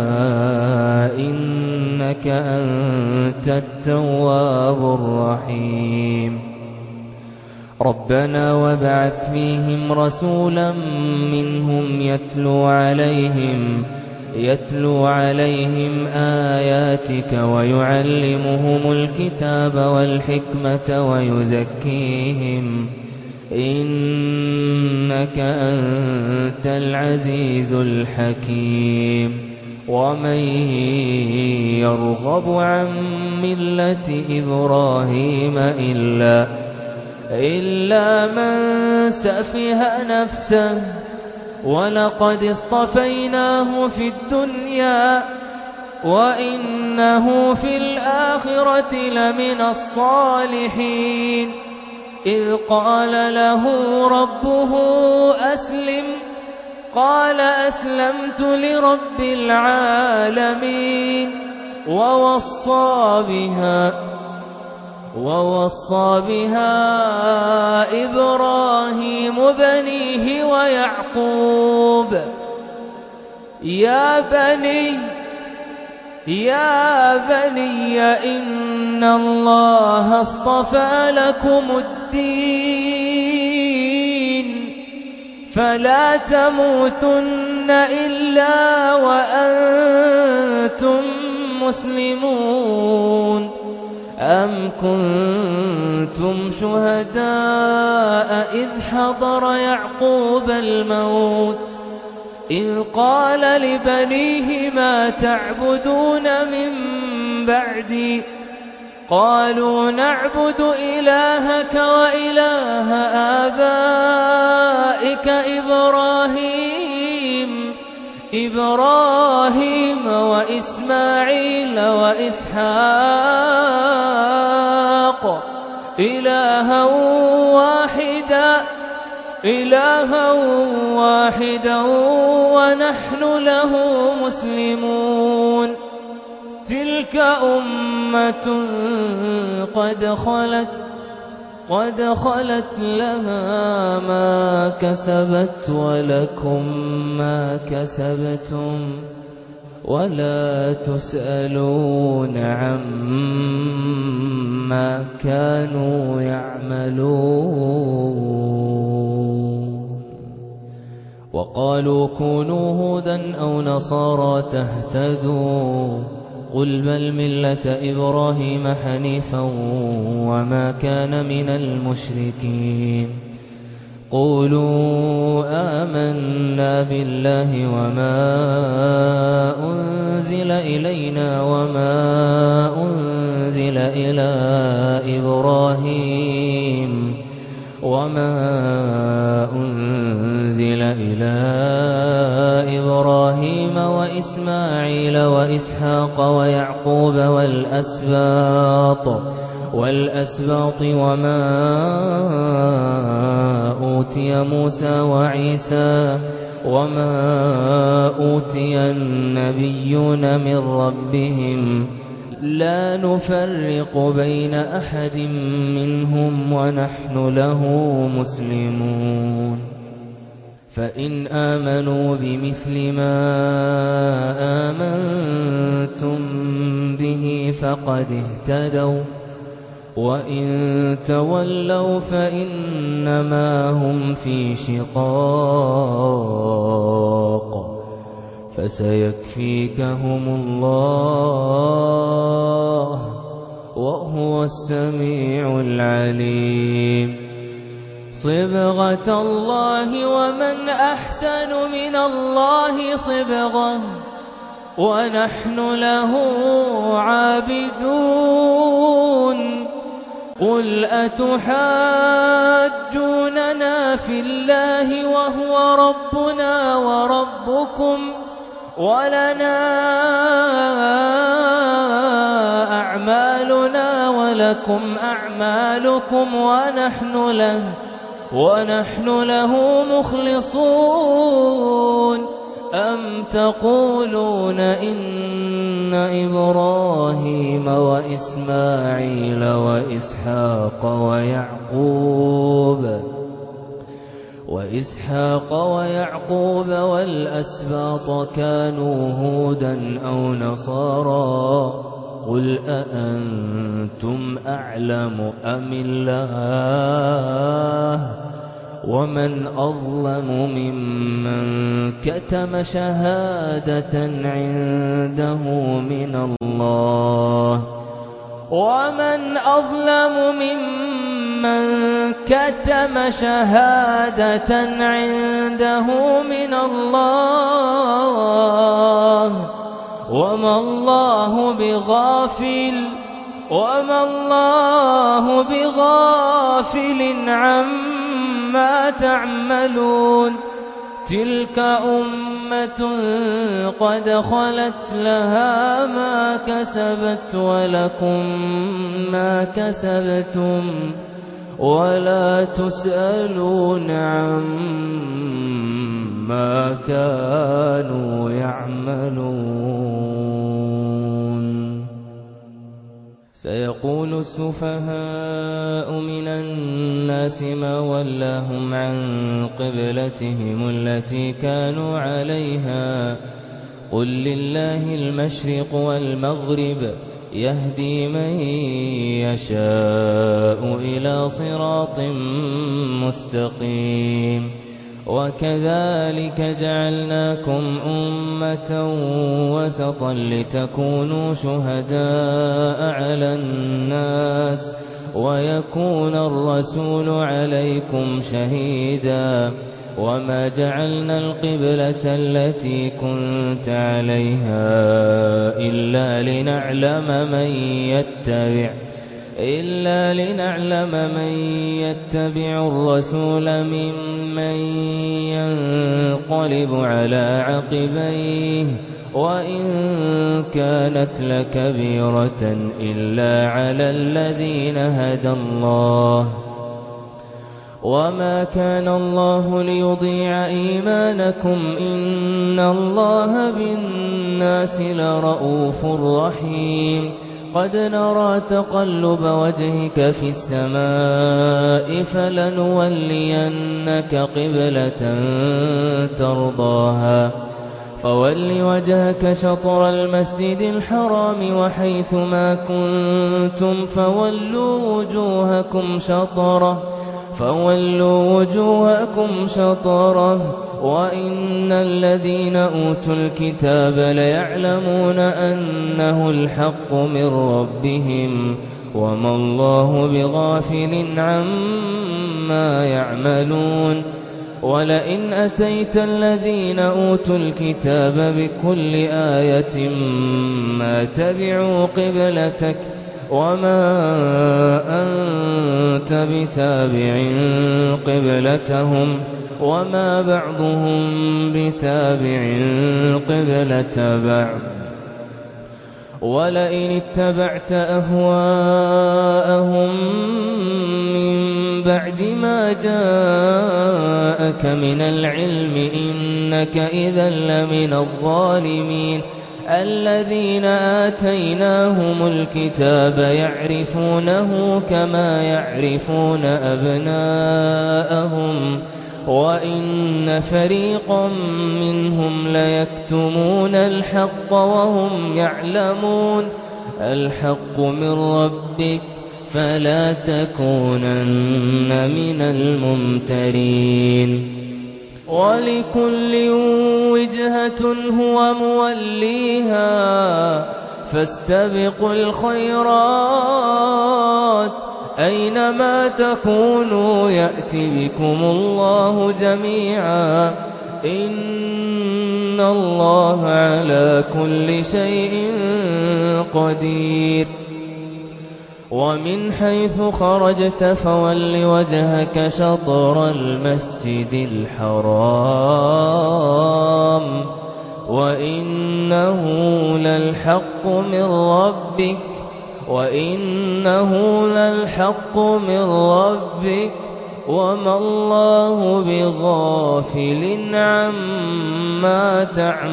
إنك أنت التواب الرحيم ربنا وابعث فيهم رسولا منهم يتلو عليهم يتلو عليهم آياتك ويعلمهم الكتاب والحكمة ويزكيهم إنك أنت العزيز الحكيم ومن يرغب عن ملة إبراهيم إلا إلا من سفه نفسه ولقد اصطفيناه في الدنيا وإنه في الآخرة لمن الصالحين إذ قال له ربه أسلم قال أسلمت لرب العالمين ووصى بها ووصى بها إبراهيم بنيه ويعقوب يا بني يا بني إن الله اصطفى لكم الدين فلا تموتن إلا وأنتم مسلمون أم كنتم شهداء إذ حضر يعقوب الموت إذ قال لبنيه ما تعبدون من بعدي قالوا نعبد إلهك وإله آبائك إبراهيم إبراهيم وإسماعيل وإسحاق إلها واحدا إلها واحدا ونحن له مسلمون تلك أمة قد خلت قد خلت لها ما كسبت ولكم ما كسبتم ولا تسألون عما كانوا يعملون وقالوا كونوا هودا أو نصارى تهتدوا قل بل ملة إبراهيم حنيفا وما كان من المشركين قولوا آمنا بالله وما أنزل إلينا وما أنزل إلى إبراهيم وما أنزل إلى إبراهيم وإسماعيل وإسحاق ويعقوب والأسباط والأسباط وما أوتي موسى وعيسى وما أوتي النبيون من ربهم لا نفرق بين أحد منهم ونحن له مسلمون فإن آمنوا بمثل ما آمنتم به فقد اهتدوا وإن تولوا فإنما هم في شقاق فسيكفيكهم الله وهو السميع العليم صبغة الله ومن أحسن من الله صبغة ونحن له عابدون قل أتحاجوننا في الله وهو ربنا وربكم ولنا أعمالنا ولكم أعمالكم ونحن له ونحن له مخلصون أم تقولون إن إبراهيم وإسماعيل وإسحاق ويعقوب وإسحاق ويعقوب والأسباط كانوا هودا أو نصارى قل أأنتم أعلم أم الله ومن أظلم ممن كتم شهادة عنده من الله ومن أظلم ممن كتم شهادة عنده من الله وما الله بغافل وما الله بغافل عما تعملون تلك أمة قد خلت لها ما كسبت ولكم ما كسبتم ولا تسألون عما كانوا يعملون. سيقول السفهاء من الناس ما ولاهم عن قبلتهم التي كانوا عليها قل لله المشرق والمغرب يهدي من يشاء إلى صراط مستقيم. وكذلك جعلناكم أمة وسطا لتكونوا شهداء على الناس ويكون الرسول عليكم شهيدا. وما جعلنا القبلة التي كنت عليها إلا لنعلم من يتبع إلا لنعلم من يتبع الرسول ممن ينقلب على عقبيه وإن كانت لكبيرة إلا على الذين هدى الله. وما كان الله ليضيع إيمانكم إن الله بالناس لرؤوف رحيم. قد نرى تقلب وجهك في السماء فلنولينك قبلة ترضاها فول وجهك شطر المسجد الحرام وحيث ما كنتم فولوا وجوهكم شطره فولوا وجوهكم شطره وإن الذين أوتوا الكتاب ليعلمون أنه الحق من ربهم وما الله بغافل عما يعملون. ولئن أتيت الذين أوتوا الكتاب بكل آية ما تبعوا قبلتك وما أنت بتابع قبلتهم وما بعضهم بتابع قبلة بعض. ولئن اتبعت أهواءهم من بعد ما جاءك من العلم إنك إذا لمن الظالمين. الذين آتيناهم الكتاب يعرفونه كما يعرفون أبناءهم وإن فريقا منهم ليكتمون الحق وهم يعلمون. الحق من ربك فلا تكونن من الممترين. ولكل وجهة هو موليها فاستبقوا الخيرات أينما تكونوا يأت بكم الله جميعا إن الله على كل شيء قدير. ومن حيث خرجت فول وجهك شطر المسجد الحرام وإنه للحق من ربك وإنه للحق من ربك وما الله بغافل عما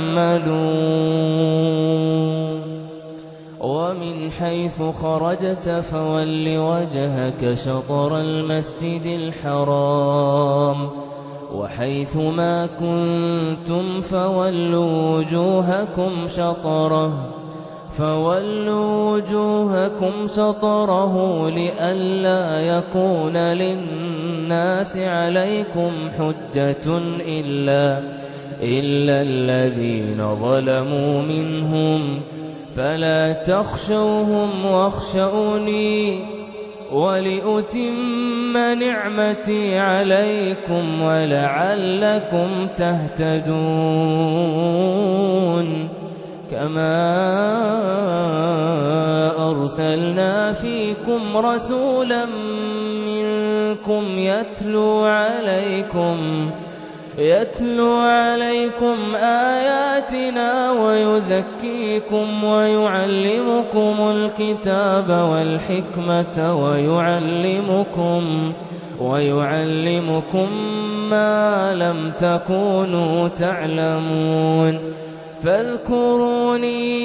تعملون. ومن حيث خرجت فول وجهك شطر المسجد الحرام وحيث ما كنتم فولوا وجوهكم شطره فولوا وجوهكم شطره لئلا يكون للناس عليكم حجة إلا إلا الذين ظلموا منهم فلا تخشوهم واخشوني ولأتم نعمتي عليكم ولعلكم تهتدون. كما أرسلنا فيكم رسولا منكم يتلو عليكم يتلو عليكم آياتنا ويزكيكم ويعلمكم الكتاب والحكمة ويعلمكم ويعلمكم ما لم تكونوا تعلمون فاذكروني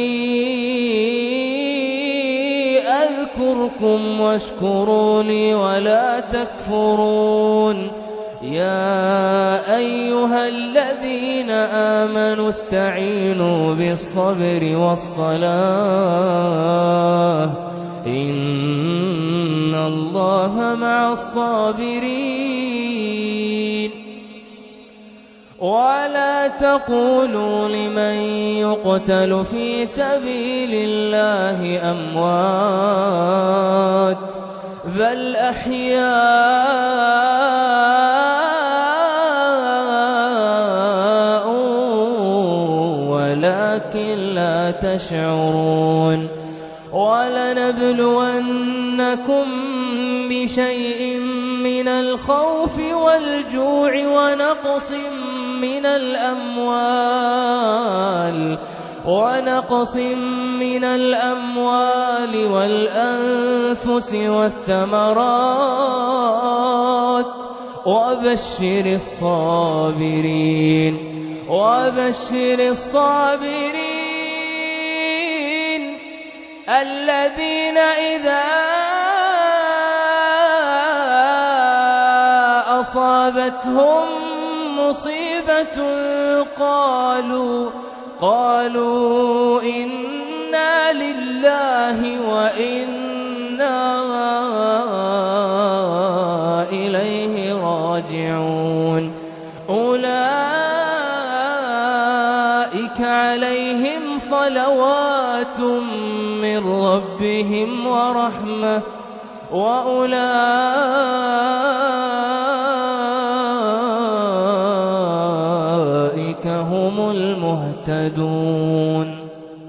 أذكركم واشكروا لي ولا تكفرون يا أيها الذين آمنوا استعينوا بالصبر والصلاة إن الله مع الصابرين ولا تقولوا لمن يقتل في سبيل الله أموات بل أحياء ولكن لا تشعرون ولنبلونكم بشيء من الخوف والجوع ونقص من الأموال ونقص من الأموال والأنفس والثمرات وبشر الصابرين وبشر الصابرين الذين إذا أصابتهم مصيبة قالوا قالوا إنا لله وإنا إليه راجعون أولئك عليهم صلوات من ربهم ورحمة وأولئك هم المهتدون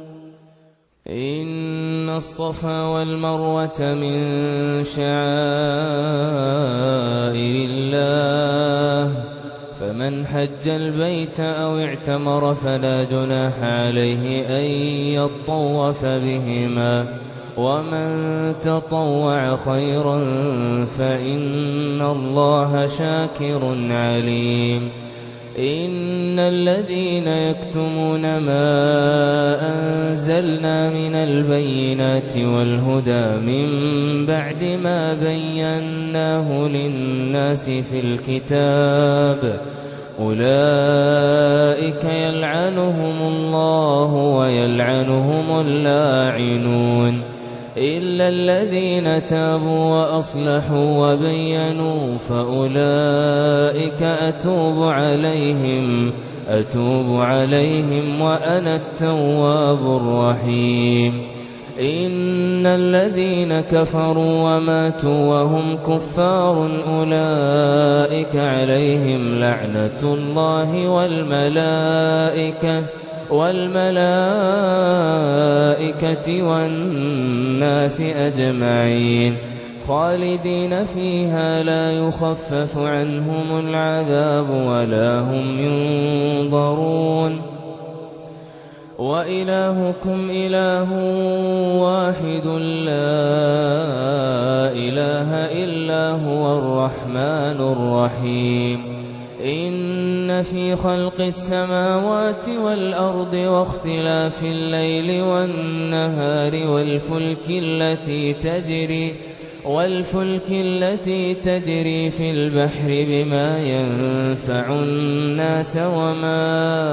إن الصفا والمروة من شعائر الله فمن حج البيت أو اعتمر فلا جناح عليه أن يطوف بهما ومن تطوع خيرا فإن الله شاكر عليم إن الذين يكتمون ما أنزلنا من البينات والهدى من بعد ما بيناه للناس في الكتاب أولئك يلعنهم الله ويلعنهم اللاعنون إلا الذين تابوا وأصلحوا وبينوا فأولئك أتوب عليهم أتوب عليهم وأنا التواب الرحيم إن الذين كفروا وماتوا وهم كفار أولئك عليهم لعنة الله والملائكة والملائكة والناس أجمعين خالدين فيها لا يخفف عنهم العذاب ولا هم ينظرون وإلهكم إله واحد لا إله إلا هو الرحمن الرحيم إن في خلق السماوات والأرض واختلاف الليل والنهار والفلك التي تجري والفلك التي تجري في البحر بما ينفع الناس وما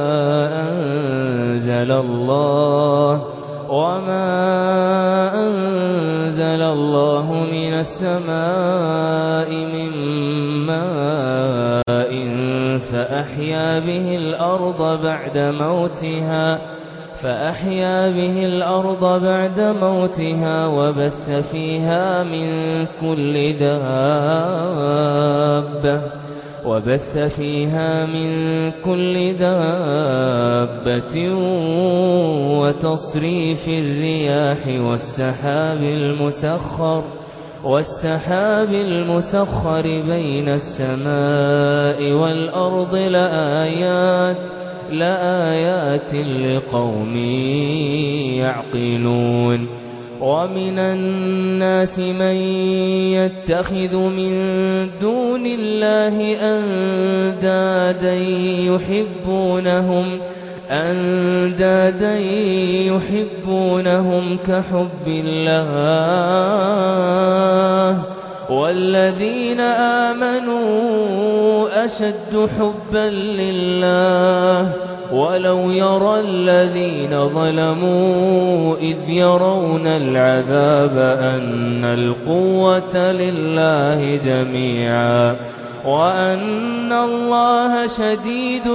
أنزل الله وما أنزل الله من السماء من ماء فأحيا به الأرض بعد موتها فأحيا به الأرض بعد موتها وبث فيها من كل دابة وبث فيها من كل دابة وتصريف الرياح والسحاب المسخر والسحاب المسخر بين السماء والأرض لآيات لآيات لقوم يعقلون ومن الناس من يتخذ من دون الله أندادا يحبونهم أندادا يحبونهم كحب الله والذين آمنوا أشد حبا لله ولو يرى الذين ظلموا إذ يرون العذاب أن القوة لله جميعا وأن الله شديد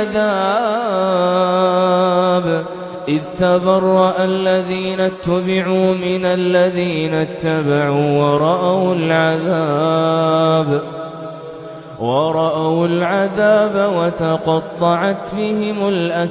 العذاب إذ تبرأ الذين اتبعوا من الذين اتبعوا ورأوا العذاب ورأوا العذاب وتقطعت بهم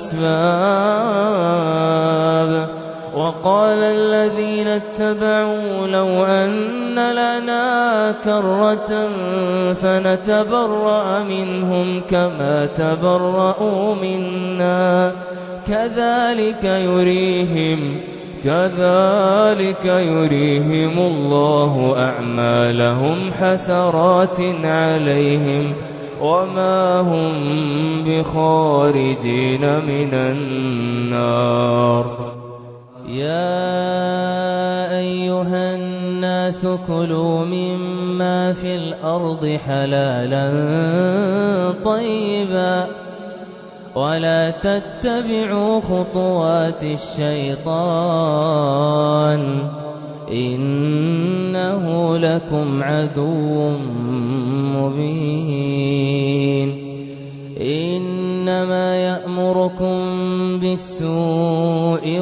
الأسباب وقال الذين اتبعوا لو أن لنا كرة فنتبرأ منهم كما تبرأوا منا كذلك يريهم كذلك يريهم الله أعمالهم حسرات عليهم وما هم بخارجين من النار يا أيها الناس كلوا مما في الأرض حلالا طيبا ولا تتبعوا خطوات الشيطان إنه لكم عدو مبين إنما يأمركم بالسوء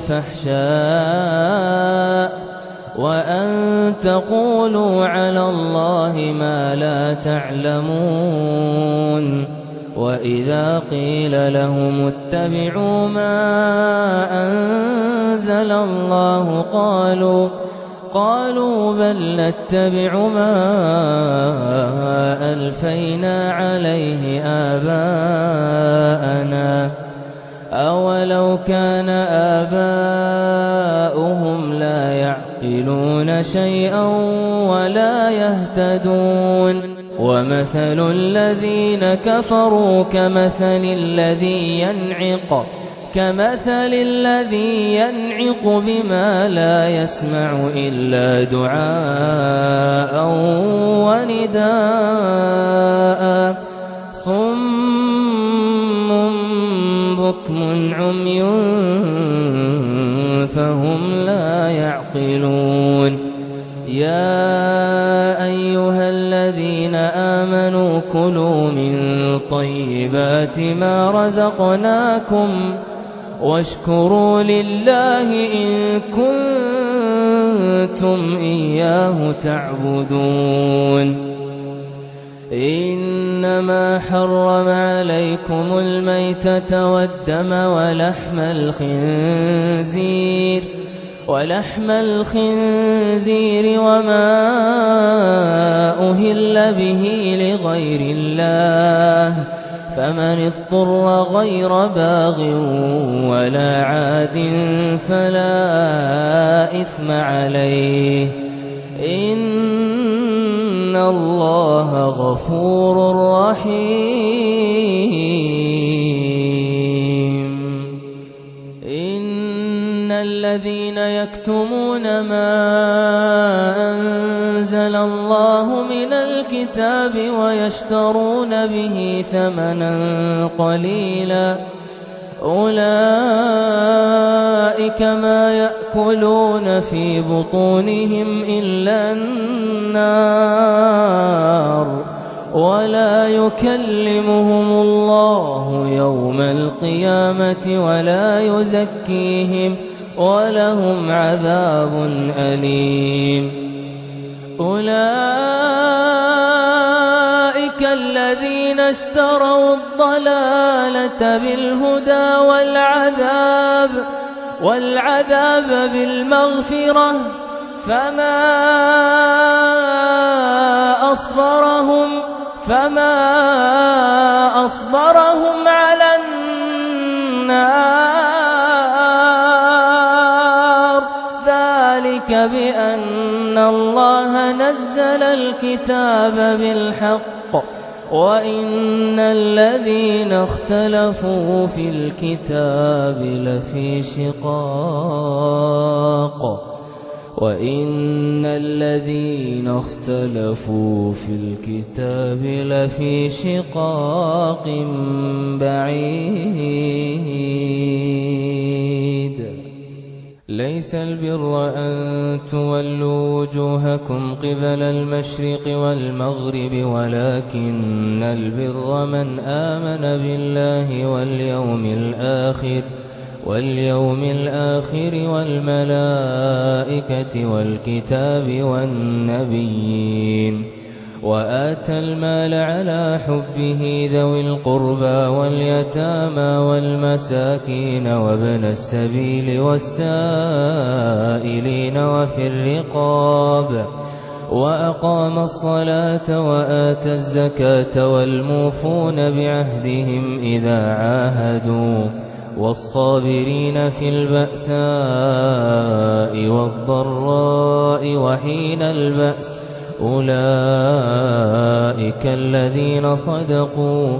والفحشاء وأن تقولوا على الله ما لا تعلمون وإذا قيل لهم اتبعوا ما أنزل الله قالوا قالوا بل نتبع ما ألفينا عليه آباءنا أولو كان آباؤهم لا يعقلون شيئا ولا يهتدون ومثل الذين كفروا كمثل الذي ينعق كمثل الذي ينعق بما لا يسمع إلا دعاء ونداء صم بكم عمي فهم لا يعقلون يا أيها الذين آمنوا كلوا من طيبات ما رزقناكم واشكروا لله إن كنتم إياه تعبدون إنما حرم عليكم الميتة والدم ولحم الخنزير ولحم الخنزير وما أهل به لغير الله فمن اضطر غير باغ ولا عاد فلا إثم عليه إن الله غفور رحيم إن الذين يكتمون ما أنزل الله من الكتاب ويشترون به ثمنا قليلا أولئك ما يأكلون في بطونهم إلا النار ولا يكلمهم الله يوم القيامة ولا يزكيهم ولهم عذاب أليم أولئك الذين اشتروا الضلالة بالهدى والعذاب والعذاب بالمغفرة فما فما أصبرهم على النار ذلك بأن الله نزل الكتاب بالحق وإن الذين اختلفوا في الكتاب لفي شقاق وإن الذين اختلفوا في الكتاب لفي شقاق بعيد ليس البر أن تولوا وجوهكم قبل المشرق والمغرب ولكن البر من آمن بالله واليوم الآخر واليوم الآخر والملائكة والكتاب والنبيين وآتى المال على حبه ذوي القربى واليتامى والمساكين وابن السبيل والسائلين وفي الرقاب وأقام الصلاة وآتى الزكاة والموفون بعهدهم إذا عاهدوا والصابرين في البأساء والضراء وحين البأس أولئك الذين صدقوا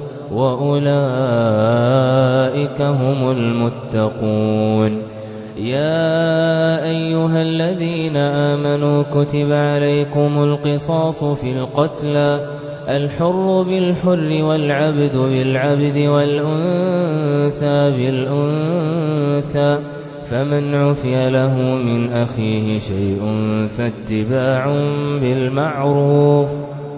وأولئك هم المتقون يا أيها الذين آمنوا كتب عليكم القصاص في القتلى الحر بالحر والعبد بالعبد والأنثى بالأنثى فمن عفي له من أخيه شيء فاتباع بالمعروف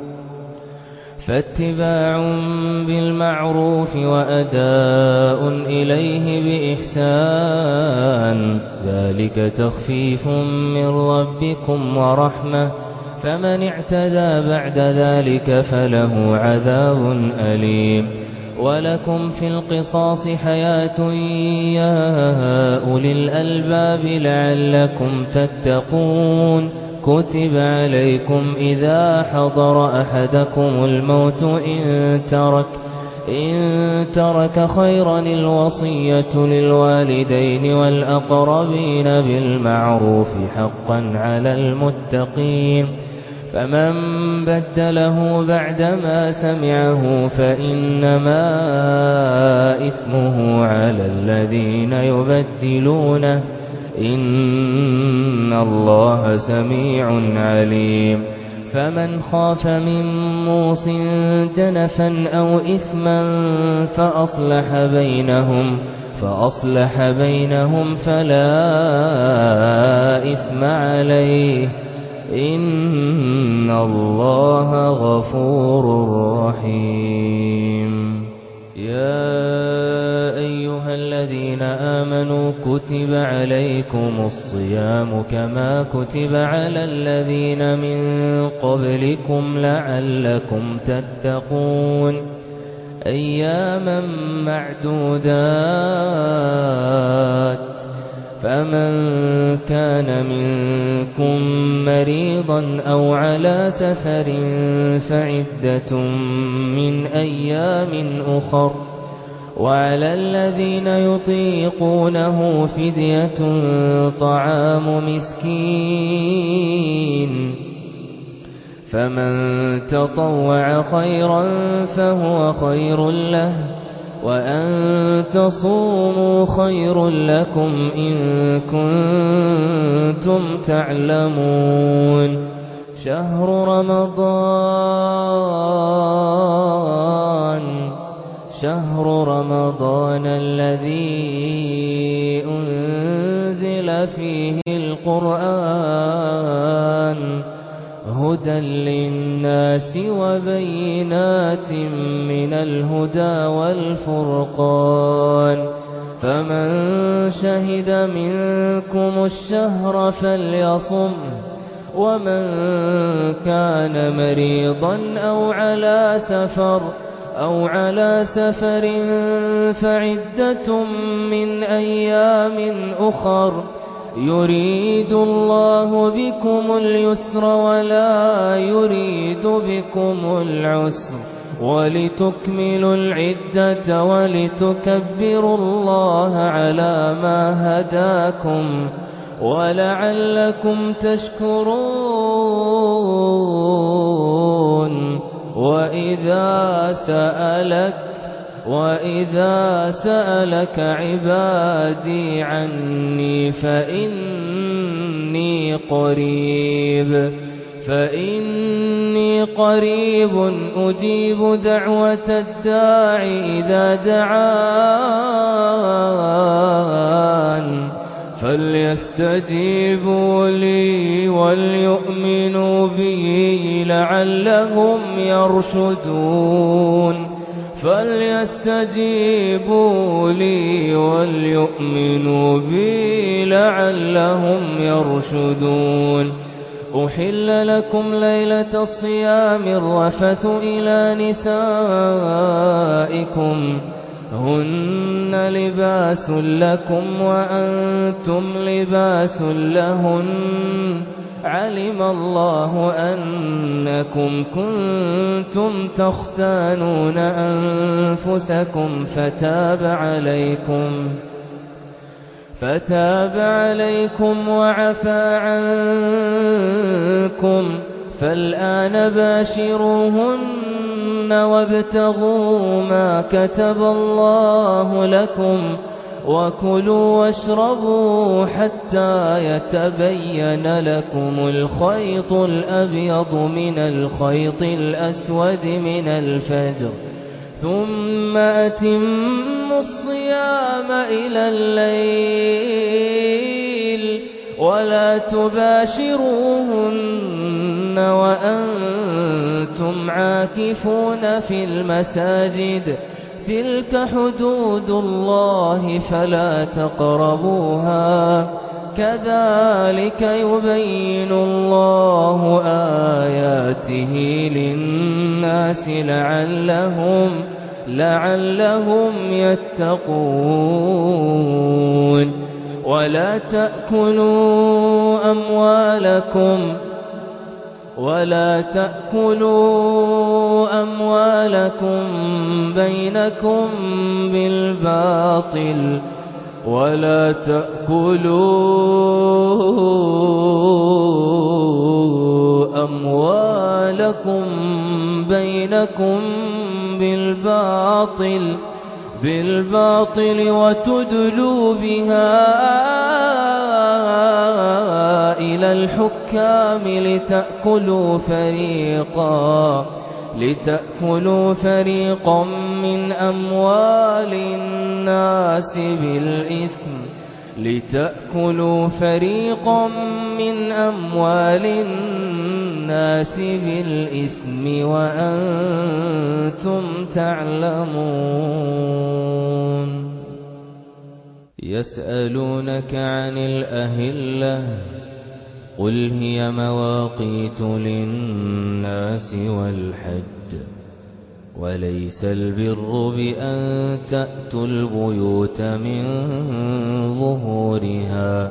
فاتباع بالمعروف وأداء إليه بإحسان ذلك تخفيف من ربكم ورحمة فمن اعتدى بعد ذلك فله عذاب أليم ولكم في القصاص حياة يا أولي الألباب لعلكم تتقون كتب عليكم إذا حضر أحدكم الموت إن ترك إن ترك خيرا الوصية للوالدين والأقربين بالمعروف حقا على المتقين فمن بدله بعدما سمعه فإنما إثمه على الذين يبدلونه إن الله سميع عليم فمن خاف من موص جنفا أو إثما فأصلح بينهم فأصلح بينهم فلا إثم عليه إن الله غفور رحيم يا أيها الذين آمنوا كتب عليكم الصيام كما كتب على الذين من قبلكم لعلكم تتقون أياما معدودات فمن كان منكم مريضا أو على سفر فعدة من أيام أخر وعلى الذين يطيقونه فدية طعام مسكين فمن تطوع خيرا فهو خير له وأن تصوموا خير لكم إن كنتم تعلمون شهر رمضان شهر رمضان الذي أنزل فيه القرآن هدى للناس وبينات من الهدى والفرقان فمن شهد منكم الشهر فليصم ومن كان مريضا أو على سفر أو على سفر فعدة من أيام أخر يريد الله بكم اليسر ولا يريد بكم العسر ولتكملوا العدة ولتكبروا الله على ما هداكم ولعلكم تشكرون. وإذا سألك وإذا سألك عبادي عني فإني قريب فإني قريب أجيب دعوة الداع إذا دعان فليستجيبوا لي وليؤمنوا بي لعلهم يرشدون فليستجيبوا لي وليؤمنوا بي لعلهم يرشدون. أحل لكم ليلة الصيام الرفث إلى نسائكم هن لباس لكم وأنتم لباس لهن علم الله أنكم كنتم تختانون أنفسكم فتاب عليكم فتاب عليكم وعفى عنكم فالآن باشروهن وابتغوا ما كتب الله لكم وكلوا واشربوا حتى يتبين لكم الخيط الأبيض من الخيط الأسود من الفجر ثم أتموا الصيام إلى الليل ولا تباشروهن وأنتم عاكفون في المساجد تلك حدود الله فلا تقربوها كذلك يبين الله آياته للناس لعلهم لعلهم يتقون. ولا تأكلوا أموالكم ولا تأكلوا أموالكم بينكم بالباطل ولا تأكلوا أموالكم بينكم بالباطل بالباطل وتدلوا بها إلى الحكام لتأكلوا فريقا لتأكلوا فريقا من أموال الناس بالإثم لتأكلوا فريقا من أموال الناس بالإثم وأنتم تعلمون. يسألونك عن الأهلة قل هي مواقيت للناس والحج وليس البر بأن تأتوا البيوت من ظهورها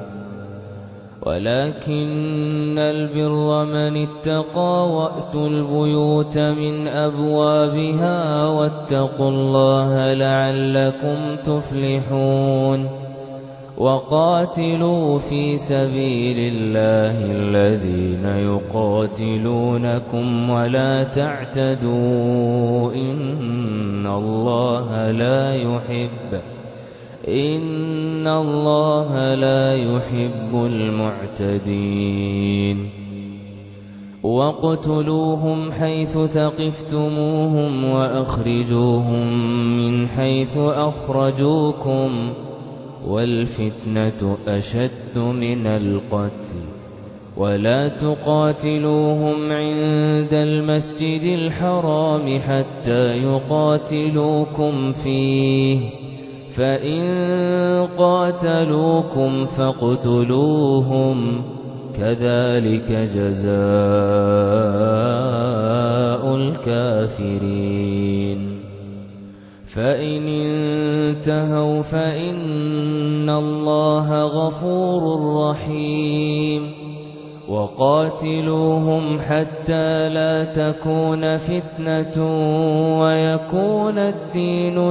ولكن البر من اتقى وأتوا البيوت من أبوابها واتقوا الله لعلكم تفلحون. وقاتلوا في سبيل الله الذين يقاتلونكم ولا تعتدوا إن الله لا يحب إن الله لا يحب المعتدين. واقتلوهم حيث ثقفتموهم وأخرجوهم من حيث أخرجوكم والفتنة أشد من القتل ولا تقاتلوهم عند المسجد الحرام حتى يقاتلوكم فيه فإن قاتلوكم فاقتلوهم كذلك جزاء الكافرين. فإن انتهوا فإن الله غفور رحيم. وقاتلوهم حتى لا تكون فتنة ويكون الدين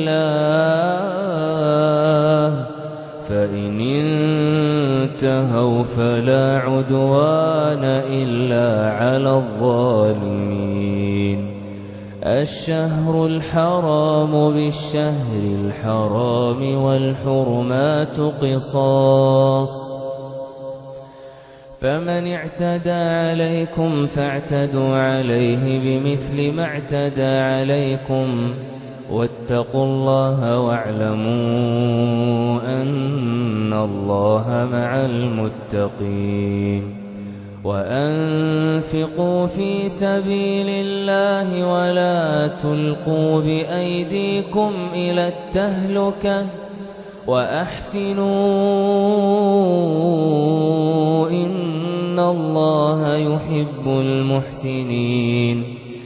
لله، فإن انتهوا فلا عدوان إلا على الظالمين. الشهر الحرام بالشهر الحرام والحرمات قصاص، فمن اعتدى عليكم فاعتدوا عليه بمثل ما اعتدى عليكم، واتقوا الله واعلموا أن الله مع المتقين. وأنفقوا في سبيل الله ولا تلقوا بأيديكم إلى التهلكة وأحسنوا إن الله يحب المحسنين.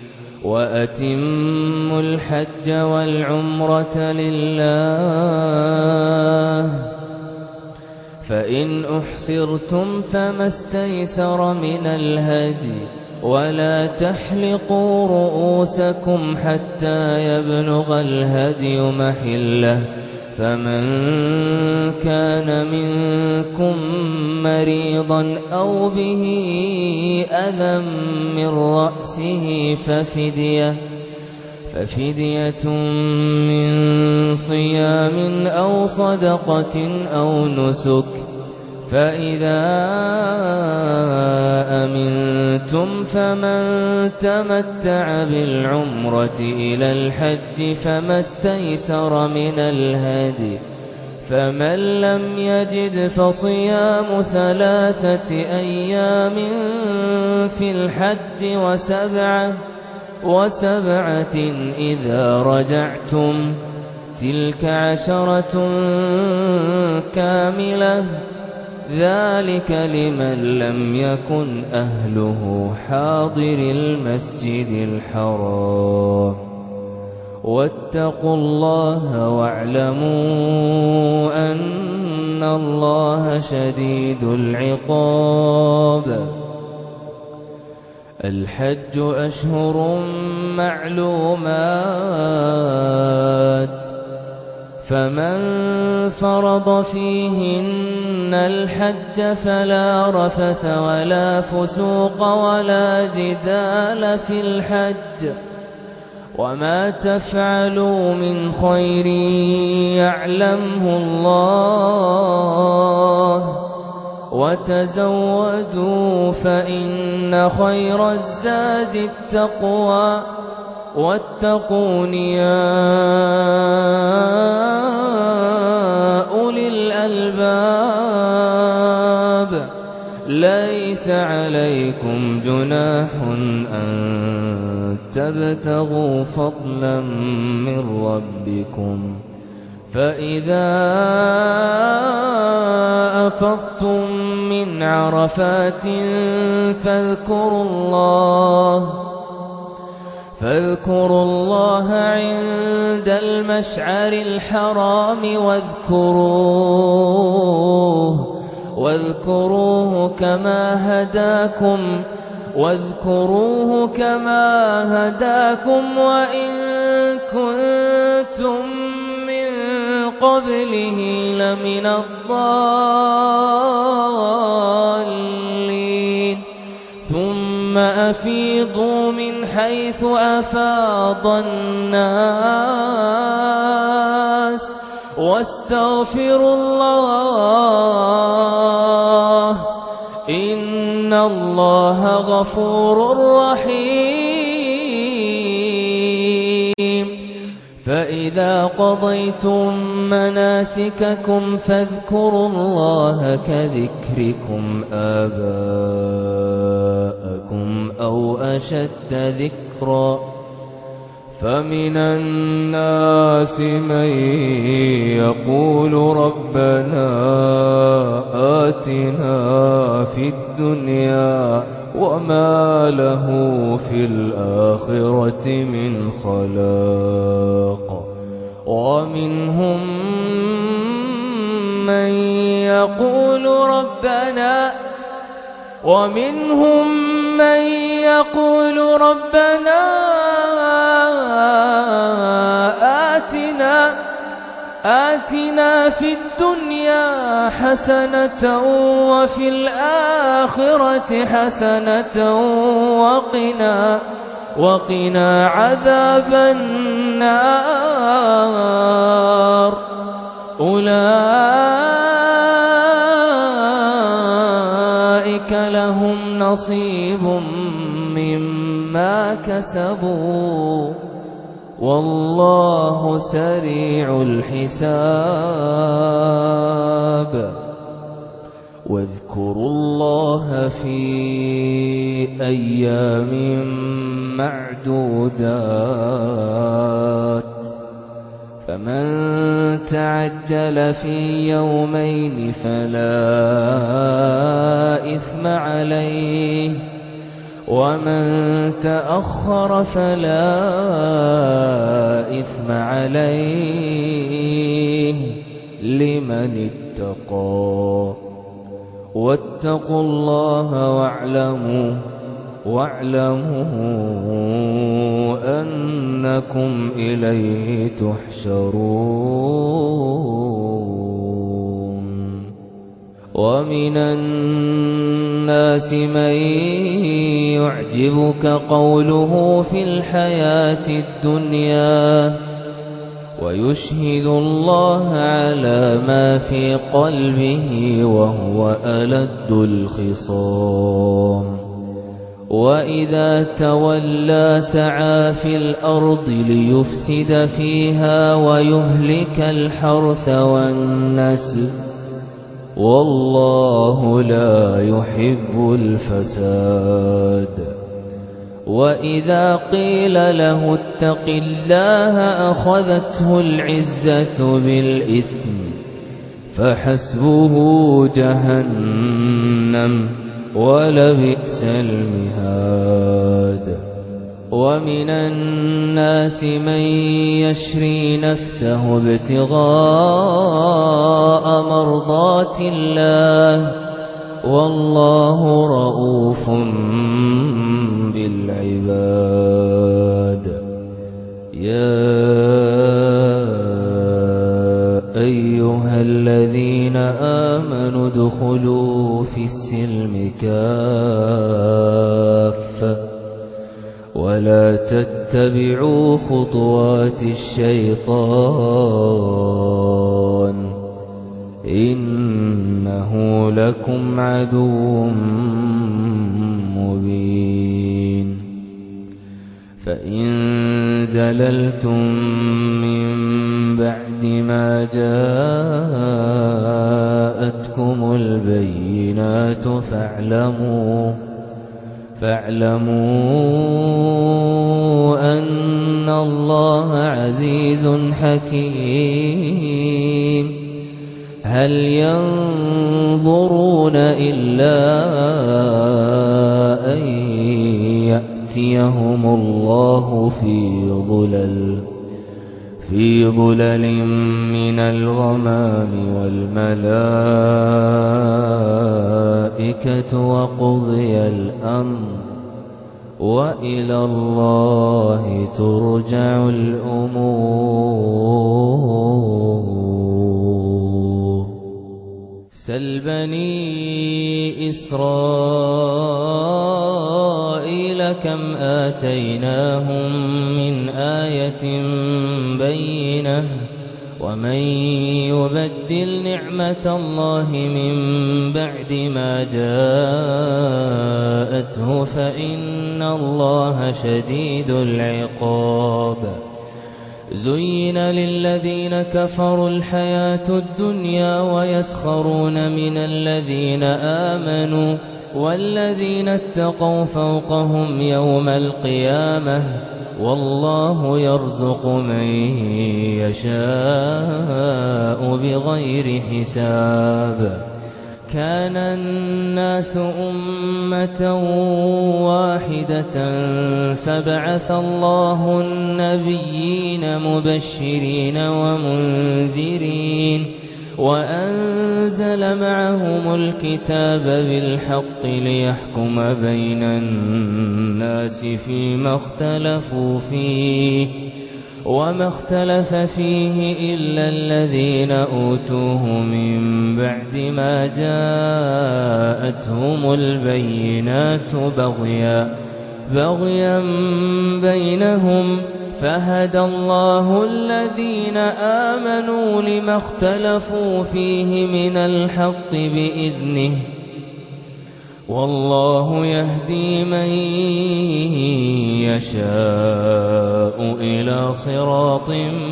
وأتموا الحج والعمرة لله، فإن أحصرتم فما استيسر من الهدي، ولا تحلقوا رؤوسكم حتى يبلغ الهدي محله، فمن كان منكم مريضا أو به أذى من رأسه ففدية ففدية من صيام أو صدقة أو نسك، فإذا أمنتم فمن تمتع بالعمرة إلى الحج فما استيسر من الهدي، فمن لم يجد فصيام ثلاثة أيام في الحج وسبعة وسبعة إذا رجعتم، تلك عشرة كاملة، ذلك لمن لم يكن أهله حاضر المسجد الحرام. واتقوا الله واعلموا أن الله شديد العقاب. الحج أشهر معلومات، فمن فرض فيهن الحج فلا رفث ولا فسوق ولا جدال في الحج، وما تفعلوا من خير يعلمه الله، وتزودوا فإن خير الزاد التقوى، واتقون يا أولي الألباب. ليس عليكم جناح أن تبتغوا فضلا من ربكم، فإذا أفضتم من عرفات فاذكروا الله فاذكروا الله عند المشعر الحرام واذكروه واذكروه كما هداكم واذكروه كما هداكم وإن كنتم من قبله لمن الضالين. ثم أفيضوا من حيث أفاض الناس واستغفروا الله إن الله غفور رحيم. فإذا قضيتم مناسككم فاذكروا الله كذكركم آباءكم أو أشد ذكرا. فمن الناس من يقول ربنا آتنا في الدنيا وما له في الآخرة من خلاق. ومنهم من يقول ربنا ومنهم من يقول ربنا آتنا آتنا في الدنيا حسنة وفي الآخرة حسنة وقنا وقنا عذاب النار أولئك لهم نصيب مما كسبوا والله سريع الحساب واذكروا الله في أيام معدودات فمن تعجل في يومين فلا إثم عليه ومن تأخر فلا إثم عليه لمن اتقى واتقوا الله واعلموا واعلموا أنكم إليه تحشرون ومن الناس من يعجبك قوله في الحياة الدنيا ويشهد الله على ما في قلبه وهو ألد الخصام وإذا تولى سعى في الأرض ليفسد فيها ويهلك الحرث والنسل والله لا يحب الفساد وإذا قيل له اتق الله أخذته العزة بالإثم فحسبه جهنم ولبئس المهاد ومن الناس من يشري نفسه ابتغاء مرضات الله والله رؤوف بالعباد يا أيها الذين آمنوا ادخلوا في السلم كافة ولا تتبعوا خطوات الشيطان إنه لكم عدو مبين فإن زللتم من بعد ما جاءتكم البينات فاعلموا فاعلموا أن الله عزيز حكيم هل ينظرون إلا أن يأتيهم الله في ظلل في ظلل من الغمام والملائكة وقضي الأمر وإلى الله ترجع الأمور سل بني إسرائيل كم آتيناهم من آية بينة ومن يبدل نعمة الله من بعد ما جاءته فإن الله شديد العقاب زين للذين كفروا الحياة الدنيا ويسخرون من الذين آمنوا والذين اتقوا فوقهم يوم القيامة والله يرزق من يشاء بغير حساب كان الناس أمة واحدة فبعث الله النبيين مبشرين ومنذرين وأنزل معهم الكتاب بالحق ليحكم بين الناس فيما اختلفوا فيه وما اختلف فيه إلا الذين أوتوه من بعد ما جاءتهم البينات بغيا بغيا بينهم فهدى الله الذين آمنوا لما اختلفوا فيه من الحق بإذنه والله يهدي من يشاء إلى صراط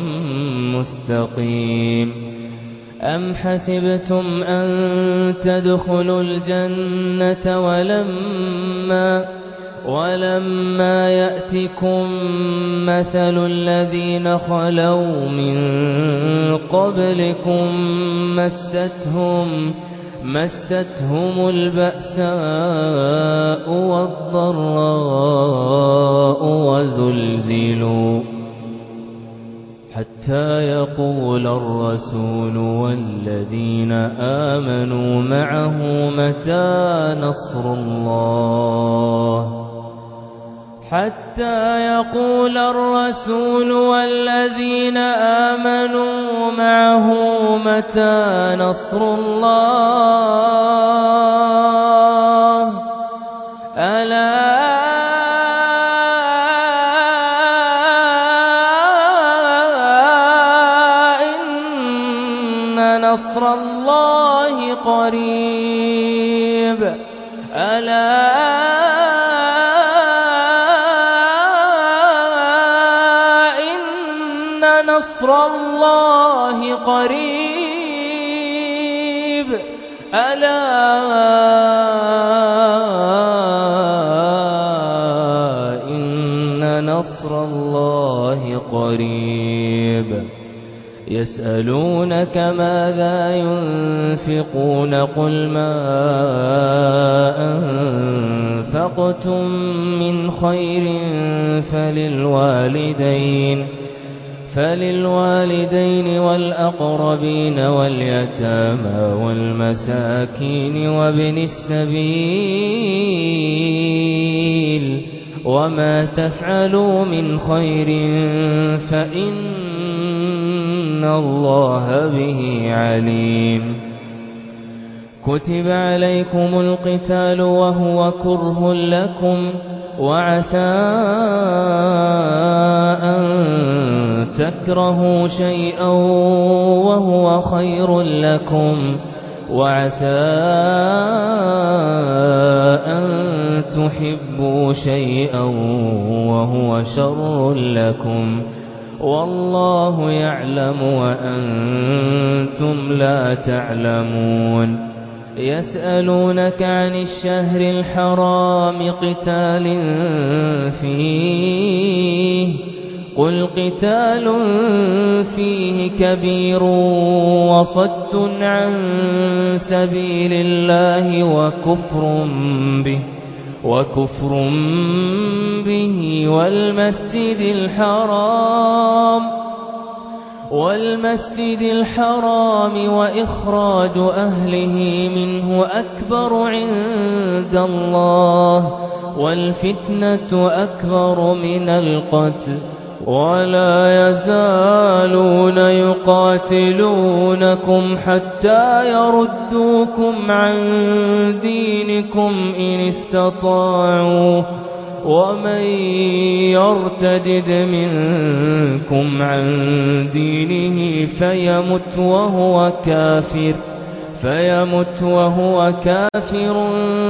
مستقيم. أم حسبتم أن تدخلوا الجنة ولما ولما يأتكم مثل الذين خلوا من قبلكم مستهم مستهم البأساء والضراء وزلزلوا حتى يقول الرسول والذين آمنوا معه متى نصر الله حتى يقول الرسول والذين آمنوا معه متى نصر الله ألا إن نصر الله قريب ألا نصر الله قريب ألا إن نصر الله قريب. يسألونك ماذا ينفقون قل ما أنفقتم من خير فللوالدين فللوالدين والأقربين واليتامى والمساكين وابن السبيل وما تفعلوا من خير فإن الله به عليم. كتب عليكم القتال وهو كره لكم وعسى أن تكرهوا شيئا وهو خير لكم وعسى أن تحبوا شيئا وهو شر لكم والله يعلم وأنتم لا تعلمون. يسألونك عن الشهر الحرام قتال فيه قل قتال فيه كبير وصد عن سبيل الله وكفر به وكفر به والمسجد الحرام والمسجد الحرام وإخراج أهله منه أكبر عند الله والفتنة أكبر من القتل ولا يزالون يقاتلونكم حتى يردوكم عن دينكم إن استطاعوا ومن يرتدد منكم عن دينه فيمت وهو كافر فيمت وهو كافر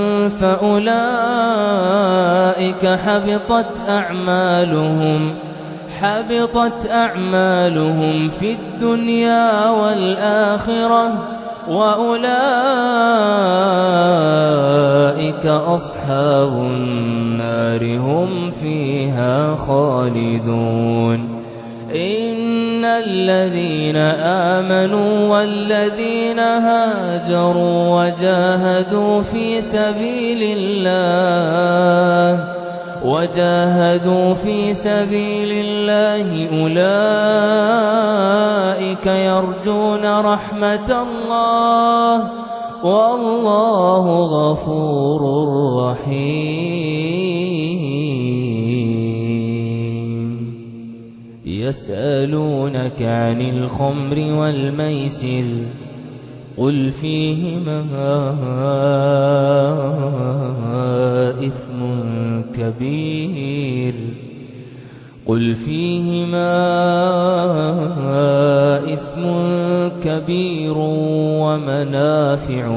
فأولئك حبطت أعمالهم حبطت أعمالهم في الدنيا والآخرة وأولئك أصحاب النار هم فيها خالدون. إن الذين آمنوا والذين هاجروا وجاهدوا في سبيل الله وجاهدوا في سبيل الله أولئك يرجون رحمة الله والله غفور رحيم. يسألونك عن الخمر والميسر قل فيهما إثم كبير قل فيهما إثم كبير ومنافع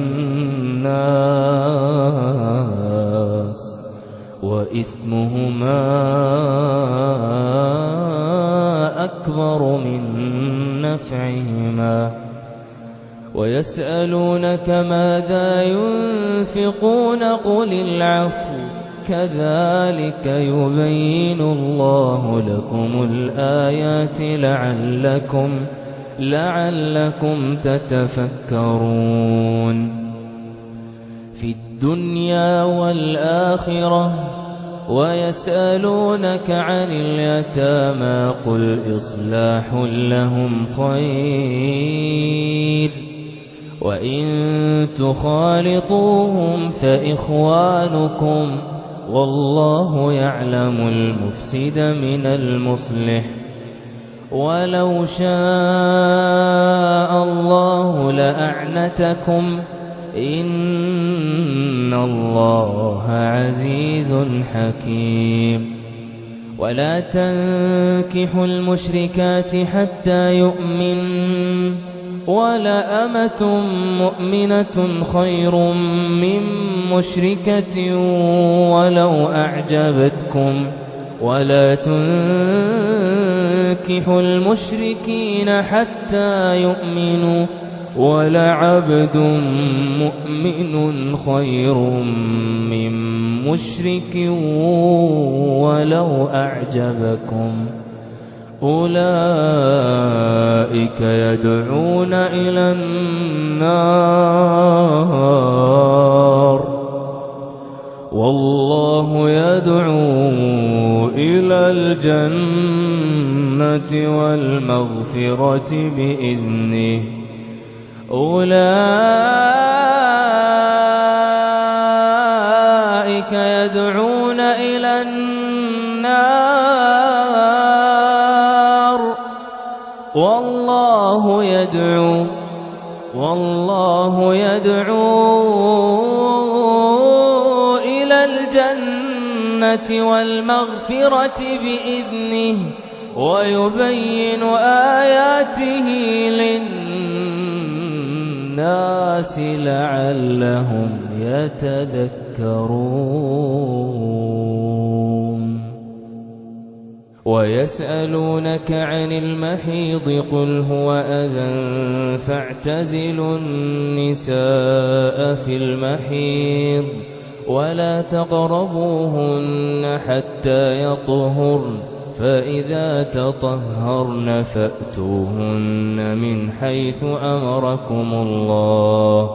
للناس وإثمهما أكبر من نفعهما ويسألونك ماذا ينفقون قل العفو كذلك يبين الله لكم الآيات لعلكم لعلكم تتفكرون في الدنيا والآخرة. ويسألونك عن اليتامى قل إصلاح لهم خير وإن تخالطوهم فإخوانكم والله يعلم المفسد من المصلح ولو شاء الله لأعنتكم إن الله عزيز حكيم. ولا تنكحوا المشركات حتى يؤمن ولأمة مؤمنة خير من مشركة ولو أعجبتكم ولا تنكحوا المشركين حتى يؤمنوا ولعبد مؤمن خير من مشرك ولو أعجبكم أولئك يدعون إلى النار والله يدعو إلى الجنة والمغفرة بإذنه أولئك يدعون إلى النار والله يدعو والله يدعو إلى الجنة والمغفرة بإذنه ويبين آياته للناس لعلهم يتذكرون. ويسألونك عن المحيض قل هو أذى فاعتزلوا النساء في المحيض ولا تقربوهن حتى يطهرن فإذا تطهرن فأتوهن من حيث أمركم الله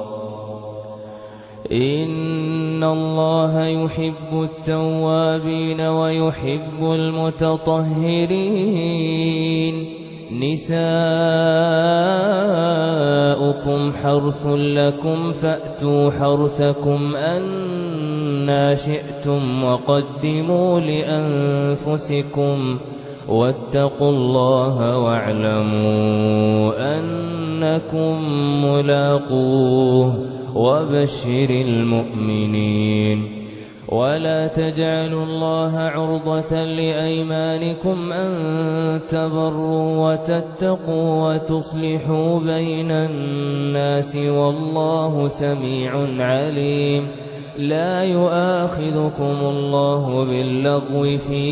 إن الله يحب التوابين ويحب المتطهرين. نساؤكم حرث لكم فأتوا حرثكم أنى شئتم وقدموا لأنفسكم واتقوا الله واعلموا أنكم ملاقوه وبشر المؤمنين. ولا تجعلوا الله عرضة لأيمانكم أن تبروا وتتقوا وتصلحوا بين الناس والله سميع عليم. لا يؤاخذكم الله باللغو في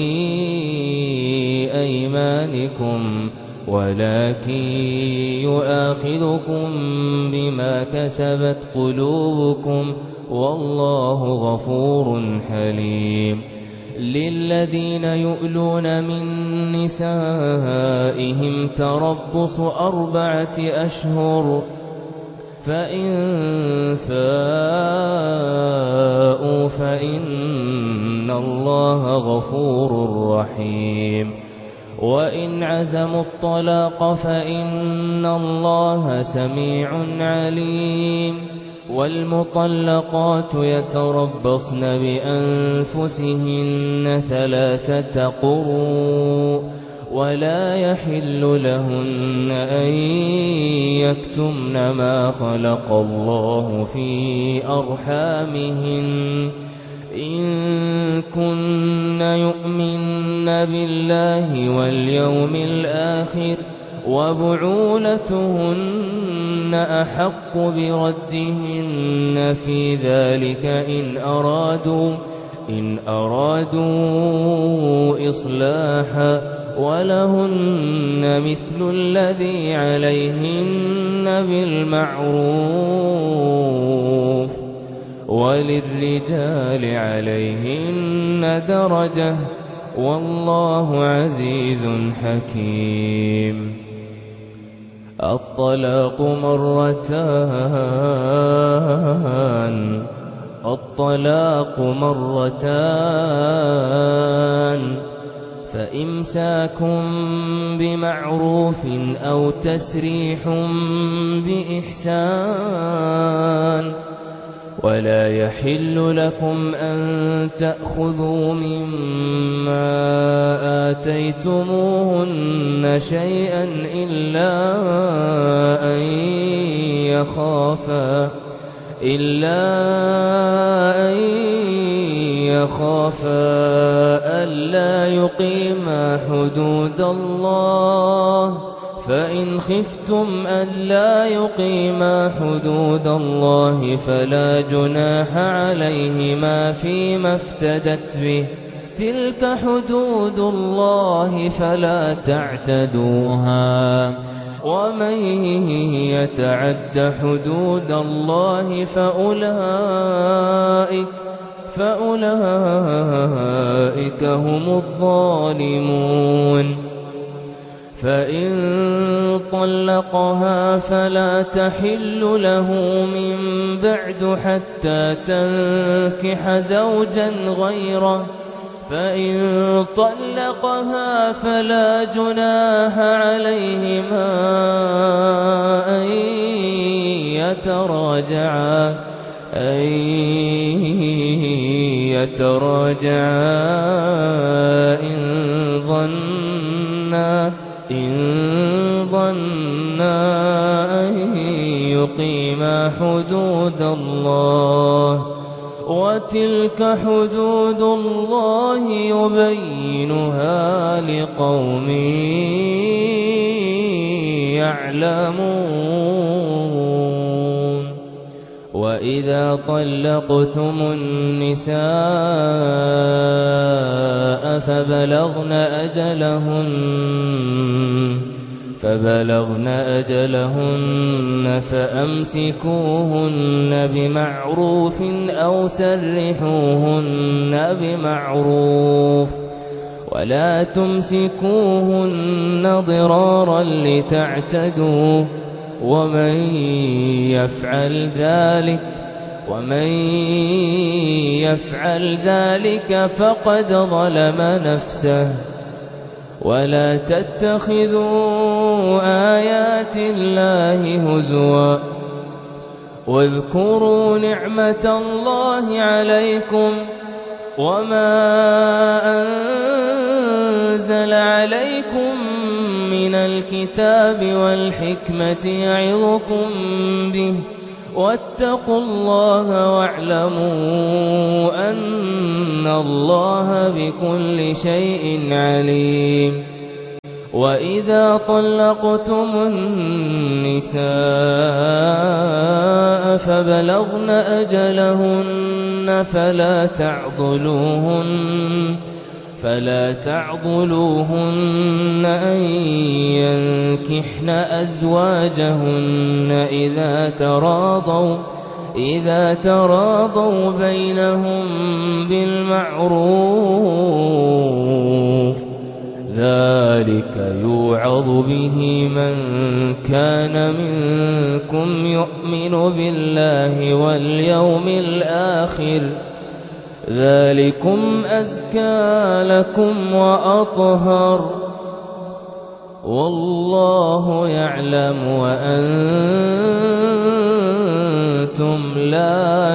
أيمانكم ولكن يؤاخذكم بما كسبت قلوبكم والله غفور حليم. للذين يؤلون من نسائهم تربص أربعة أشهر فإن فاءوا فإن إن الله غفور رحيم. وإن عزموا الطلاق فإن الله سميع عليم. والمطلقات يتربصن بأنفسهن ثلاثة قروء ولا يحل لهن أن يكتمن ما خلق الله في أرحامهن إن كن يؤمن بالله واليوم الآخر وبعولتهن أحق بردهن في ذلك إن أرادوا إن أرادوا إصلاحا ولهن مثل الذي عليهن بالمعروف وللرجال عليهن درجة والله عزيز حكيم. الطلاق مرتان الطلاق مرتان فإمساك بمعروف أو تسريح بإحسان ولا يحل لكم أن تأخذوا مما آتيتموهن شيئا إلا أن يخافا إلا أن يخافا ألا يقيما حدود الله فإن خفتم ألا يقيما حدود الله فلا جناح عليهما فيما افتدت به تلك حدود الله فلا تعتدوها ومن يتعد حدود الله فأولئك فأولئك هم الظالمون. فإن طلقها فلا تحل له من بعد حتى تنكح زوجا غيره فإن طلقها فلا جناح عليهما أن يتراجعا أن يتراجعا إن ظنا إن ظنا أن يقيما حدود الله وتلك حدود الله يبينها لقوم يعلمون. وإذا طلقتم النساء فبلغن أجلهن فبلغن أجلهن فأمسكوهن بمعروف أو سرحوهن بمعروف ولا تمسكوهن ضرارا لتعتدوا ومن يفعل ذلك ومن يفعل ذلك فقد ظلم نفسه. ولا تتخذوا آيات الله هزوا واذكروا نعمة الله عليكم وما أنزل عليكم من الكتاب والحكمة يعظكم به واتقوا الله واعلموا أن الله بكل شيء عليم. وإذا طلقتم النساء فبلغن أجلهن فلا تعضلوهن فلا تعضلوهن أن ينكحن أزواجهن إذا تراضوا إذا تراضوا بينهم بالمعروف ذلك يوعظ به من كان منكم يؤمن بالله واليوم الآخر ذلك ذلكم أزكى لكم وأطهر والله يعلم وأنتم لا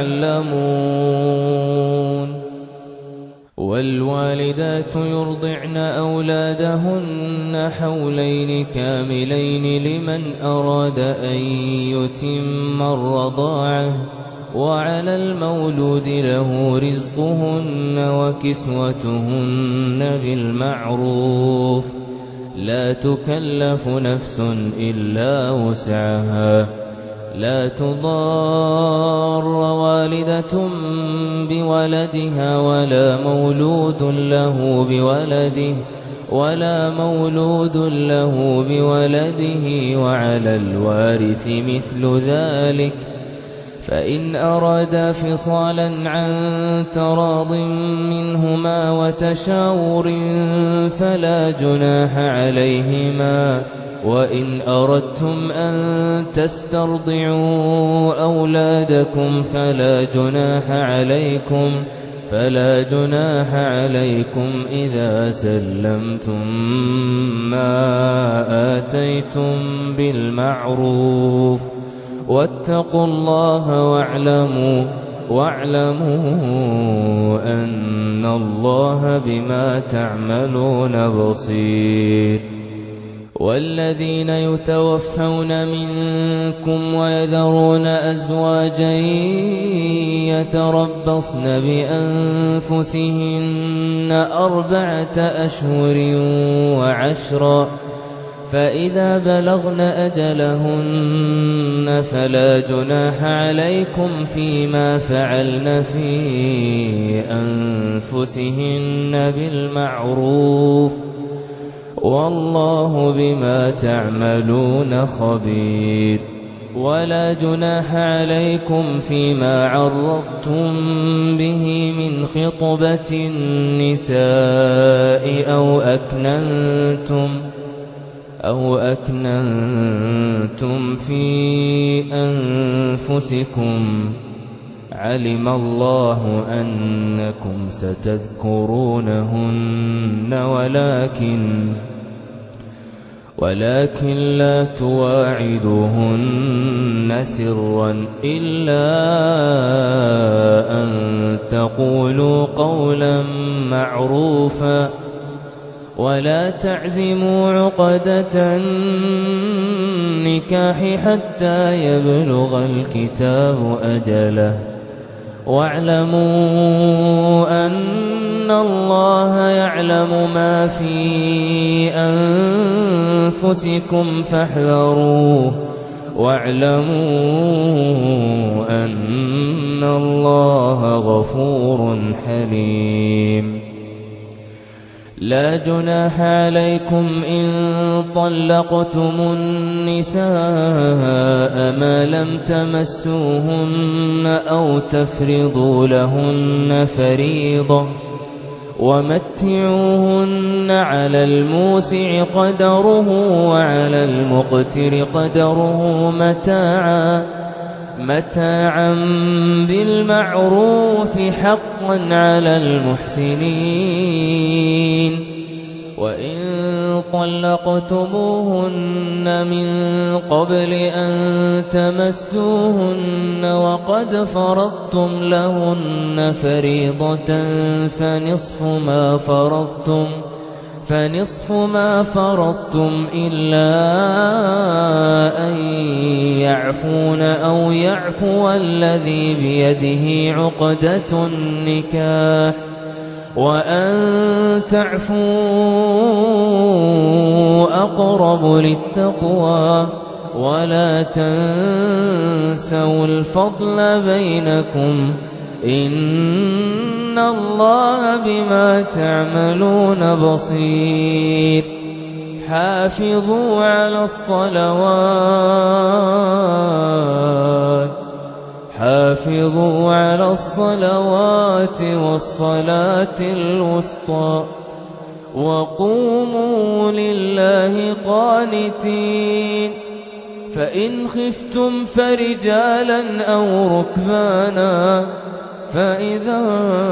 تعلمون. والوالدات يرضعن أولادهن حولين كاملين لمن أراد أن يتم الرضاعة وعلى المولود له رزقهن وكسوتهن بالمعروف لا تكلف نفس إلا وسعها لا تضار والدة بولدها ولا مولود له بولده ولا مولود له بولده وعلى الوارث مثل ذلك فإن أرادا فصالا عن تراض منهما وتشاور فلا جناح عليهما. وإن أردتم أن تسترضعوا أولادكم فلا جناح عليكم فلا جناح عليكم إذا سلمتم ما آتيتم بالمعروف واتقوا الله واعلموا واعلموا أن الله بما تعملون بصير. والذين يتوفون منكم ويذرون أزواجا يتربصن بأنفسهن أربعة أشهر وعشرا فإذا بلغن أجلهن فلا جناح عليكم فيما فعلن في أنفسهن بالمعروف والله بما تعملون خبير. ولا جناح عليكم فيما عرضتم به من خطبة النساء أو أكننتم أو أكننتم في أنفسكم علم الله أنكم ستذكرونهن ولكن ولكن لا تواعدوهن سرا إلا أن تقولوا قولا معروفا ولا تعزموا عقدة النكاح حتى يبلغ الكتاب أجله واعلموا أن الله يعلم ما في أنفسكم فاحذروه واعلموا أن الله غفور حليم. لا جناح عليكم إن طلقتم النساء ما لم تمسوهن أو تفرضوا لهن فريضة ومتعوهن على الموسع قدره وعلى المقتر قدره متاعا متاعا بالمعروف حقا على المحسنين. وإن طلقتموهن من قبل أن تمسوهن وقد فرضتم لهن فريضة فنصف ما فرضتم فنصف ما فرضتم إلا أن يعفون أو يعفو الذي بيده عقدة النكاح وأن تعفوا أقرب للتقوى ولا تنسوا الفضل بينكم إن الله بما تعملون بصير. حافظوا على الصلوات حافظوا على الصلوات والصلاة الوسطى وقوموا لله قانتين. فإن خفتم فرجالا أو ركبانا فإذا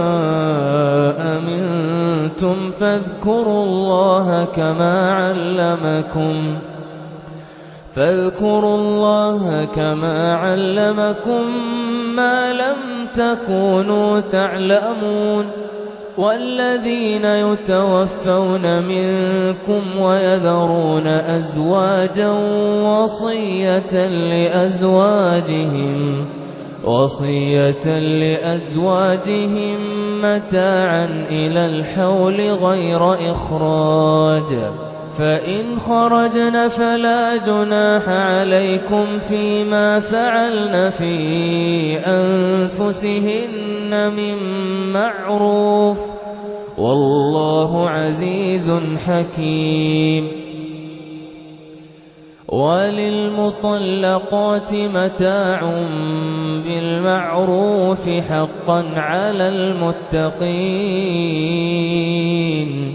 أمنتم فاذكروا الله كما علمكم فاذكروا الله كما علمكم ما لم تكونوا تعلمون والذين يتوفون منكم ويذرون أزواجا وصية لأزواجهم وصية لأزواجهم متاعا إلى الحول غير إخراج فإن خرجن فلا جناح عليكم فيما فعلن في أنفسهن من معروف والله عزيز حكيم وللمطلقات متاع بالمعروف حقا على المتقين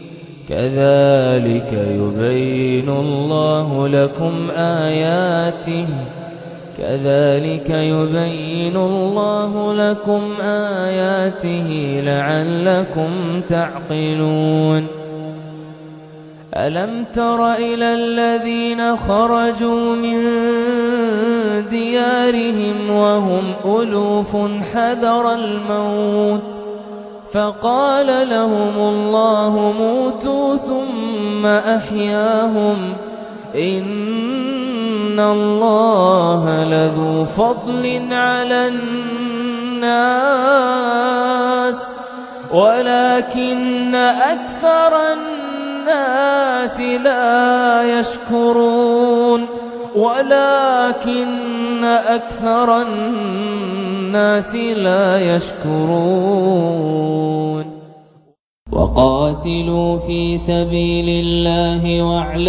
كذلك يبين الله لكم آياته كذلك يبين الله لكم آياته لعلكم تعقلون ألم تر إلى الذين خرجوا من ديارهم وهم ألوف حذر الموت فقال لهم الله موتوا ثم أحياهم إن الله لذو فضل على الناس ولكن أكثر الناس لا يشكرون ولكن أكثر الناس لا يشكرون وقاتلوا في سبيل الله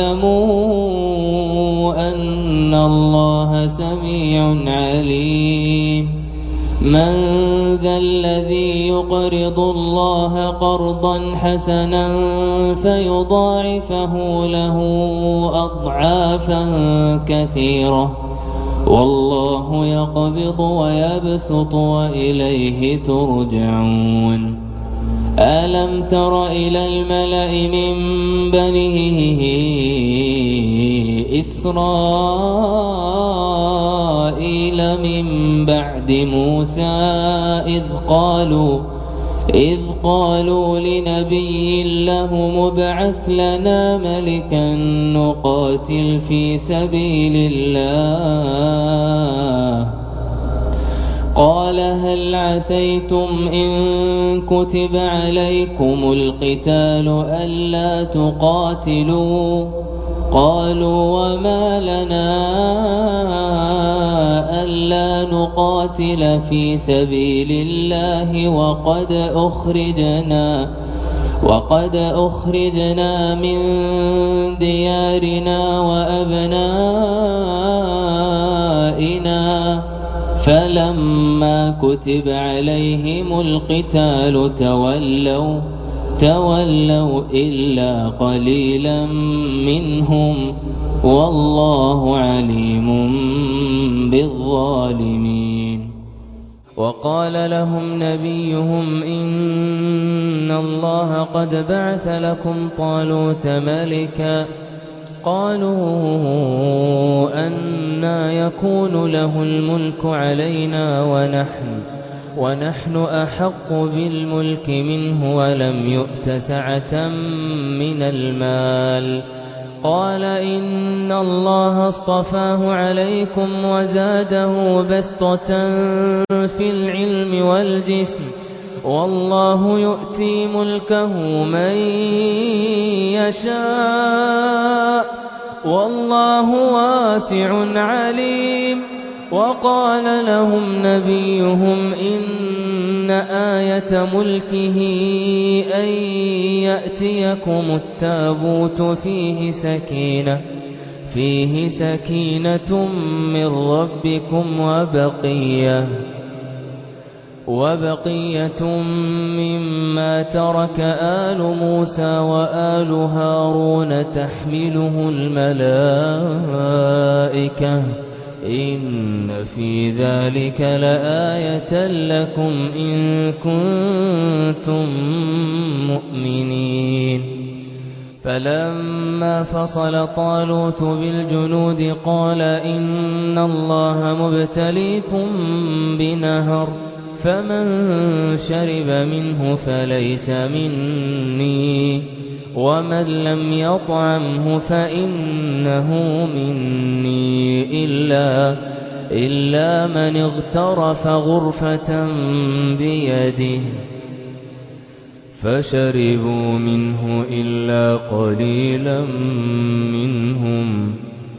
واعلموا أن الله سميع عليم من ذا الذي يقرض الله قرضا حسنا فيضاعفه له أضعافا كثيرة والله يقبض ويبسط وإليه ترجعون ألم تر إلى الملأ من بني إسرائيل من بعد موسى إذ قالوا إذ قالوا لنبي له مبعث لنا ملكا نقاتل في سبيل الله قال هل عسيتم إن كتب عليكم القتال ألا تقاتلوا قالوا وما لنا ألا نقاتل في سبيل الله وقد أخرجنا وقد أخرجنا من ديارنا وأبنائنا فلما كتب عليهم القتال تولوا تولوا إلا قليلا منهم والله عليم بالظالمين وقال لهم نبيهم إن الله قد بعث لكم طالوت ملكا قالوا أنى يكون له الملك علينا ونحن ونحن أحق بالملك منه ولم يؤت سعة من المال قال إن الله اصطفاه عليكم وزاده بسطة في العلم والجسم والله يؤتي ملكه من يشاء والله واسع عليم وقال لهم نبيهم إن آية ملكه أن يأتيكم التابوت فيه سكينة فيه سكينة من ربكم وبقية وبقية مما ترك آل موسى وآل هارون تحمله الملائكة إن في ذلك لآية لكم إن كنتم مؤمنين فلما فصل طالوت بالجنود قال إن الله مبتليكم بنهر فمن شرب منه فليس مني ومن لم يطعمه فإنه مني إلا, إلا من اغترف غرفة بيده فشربوا منه إلا قليلا منهم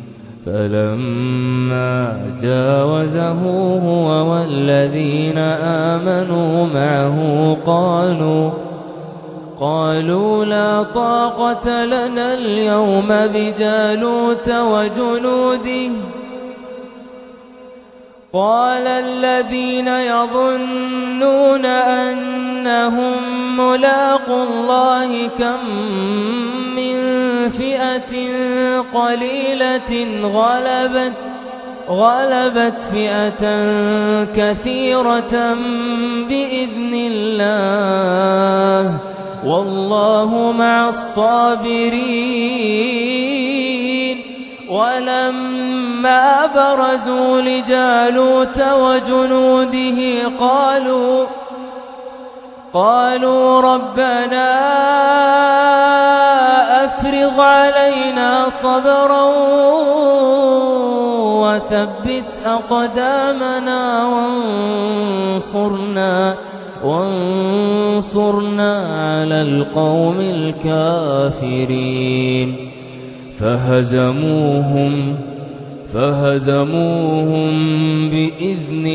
فلما جاوزه هو والذين آمنوا معه قالوا قالوا لا طاقة لنا اليوم بجالوت وجنوده قال الذين يظنون أنهم ملاقو الله كم من فئة قليلة غلبت غلبت فئة كثيرة بإذن الله والله مع الصابرين ولما برزوا لجالوت وجنوده قالوا قالوا ربنا أفرغ علينا صبرا وثبت أقدامنا وانصرنا وانصرنا على القوم الكافرين فهزموهم فهزموهم بإذن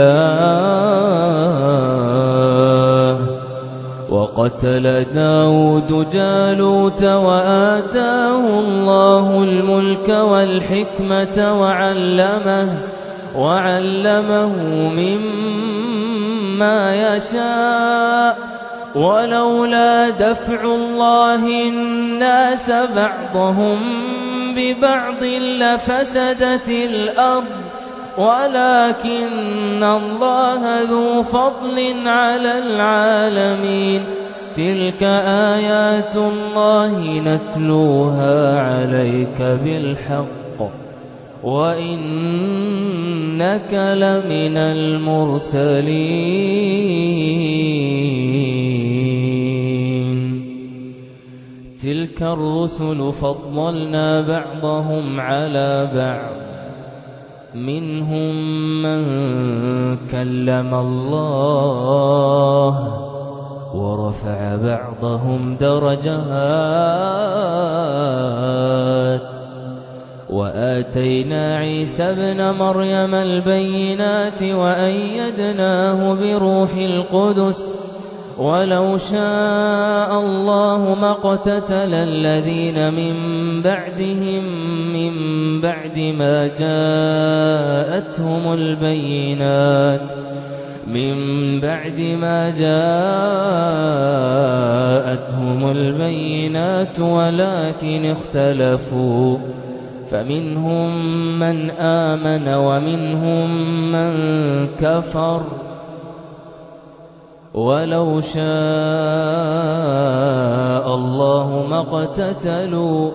الله وقتل داود جالوت وآتاه الله الملك والحكمة وعلمه وعلمه مما يشاء ولولا دفع الله الناس بعضهم ببعض لفسدت الأرض ولكن الله ذو فضل على العالمين تلك آيات الله نتلوها عليك بالحق وإنك لمن المرسلين تلك الرسل فضلنا بعضهم على بعض منهم من كلم الله ورفع بعضهم درجات وآتينا عيسى ابن مريم البينات وأيدناه بروح القدس ولو شاء الله ما اقتتل الذين من بعدهم من بعد ما جاءتهم البينات من بعد ما جاءتهم البينات ولكن اختلفوا فمنهم من آمن ومنهم من كفر ولو شاء الله ما اقتتلوا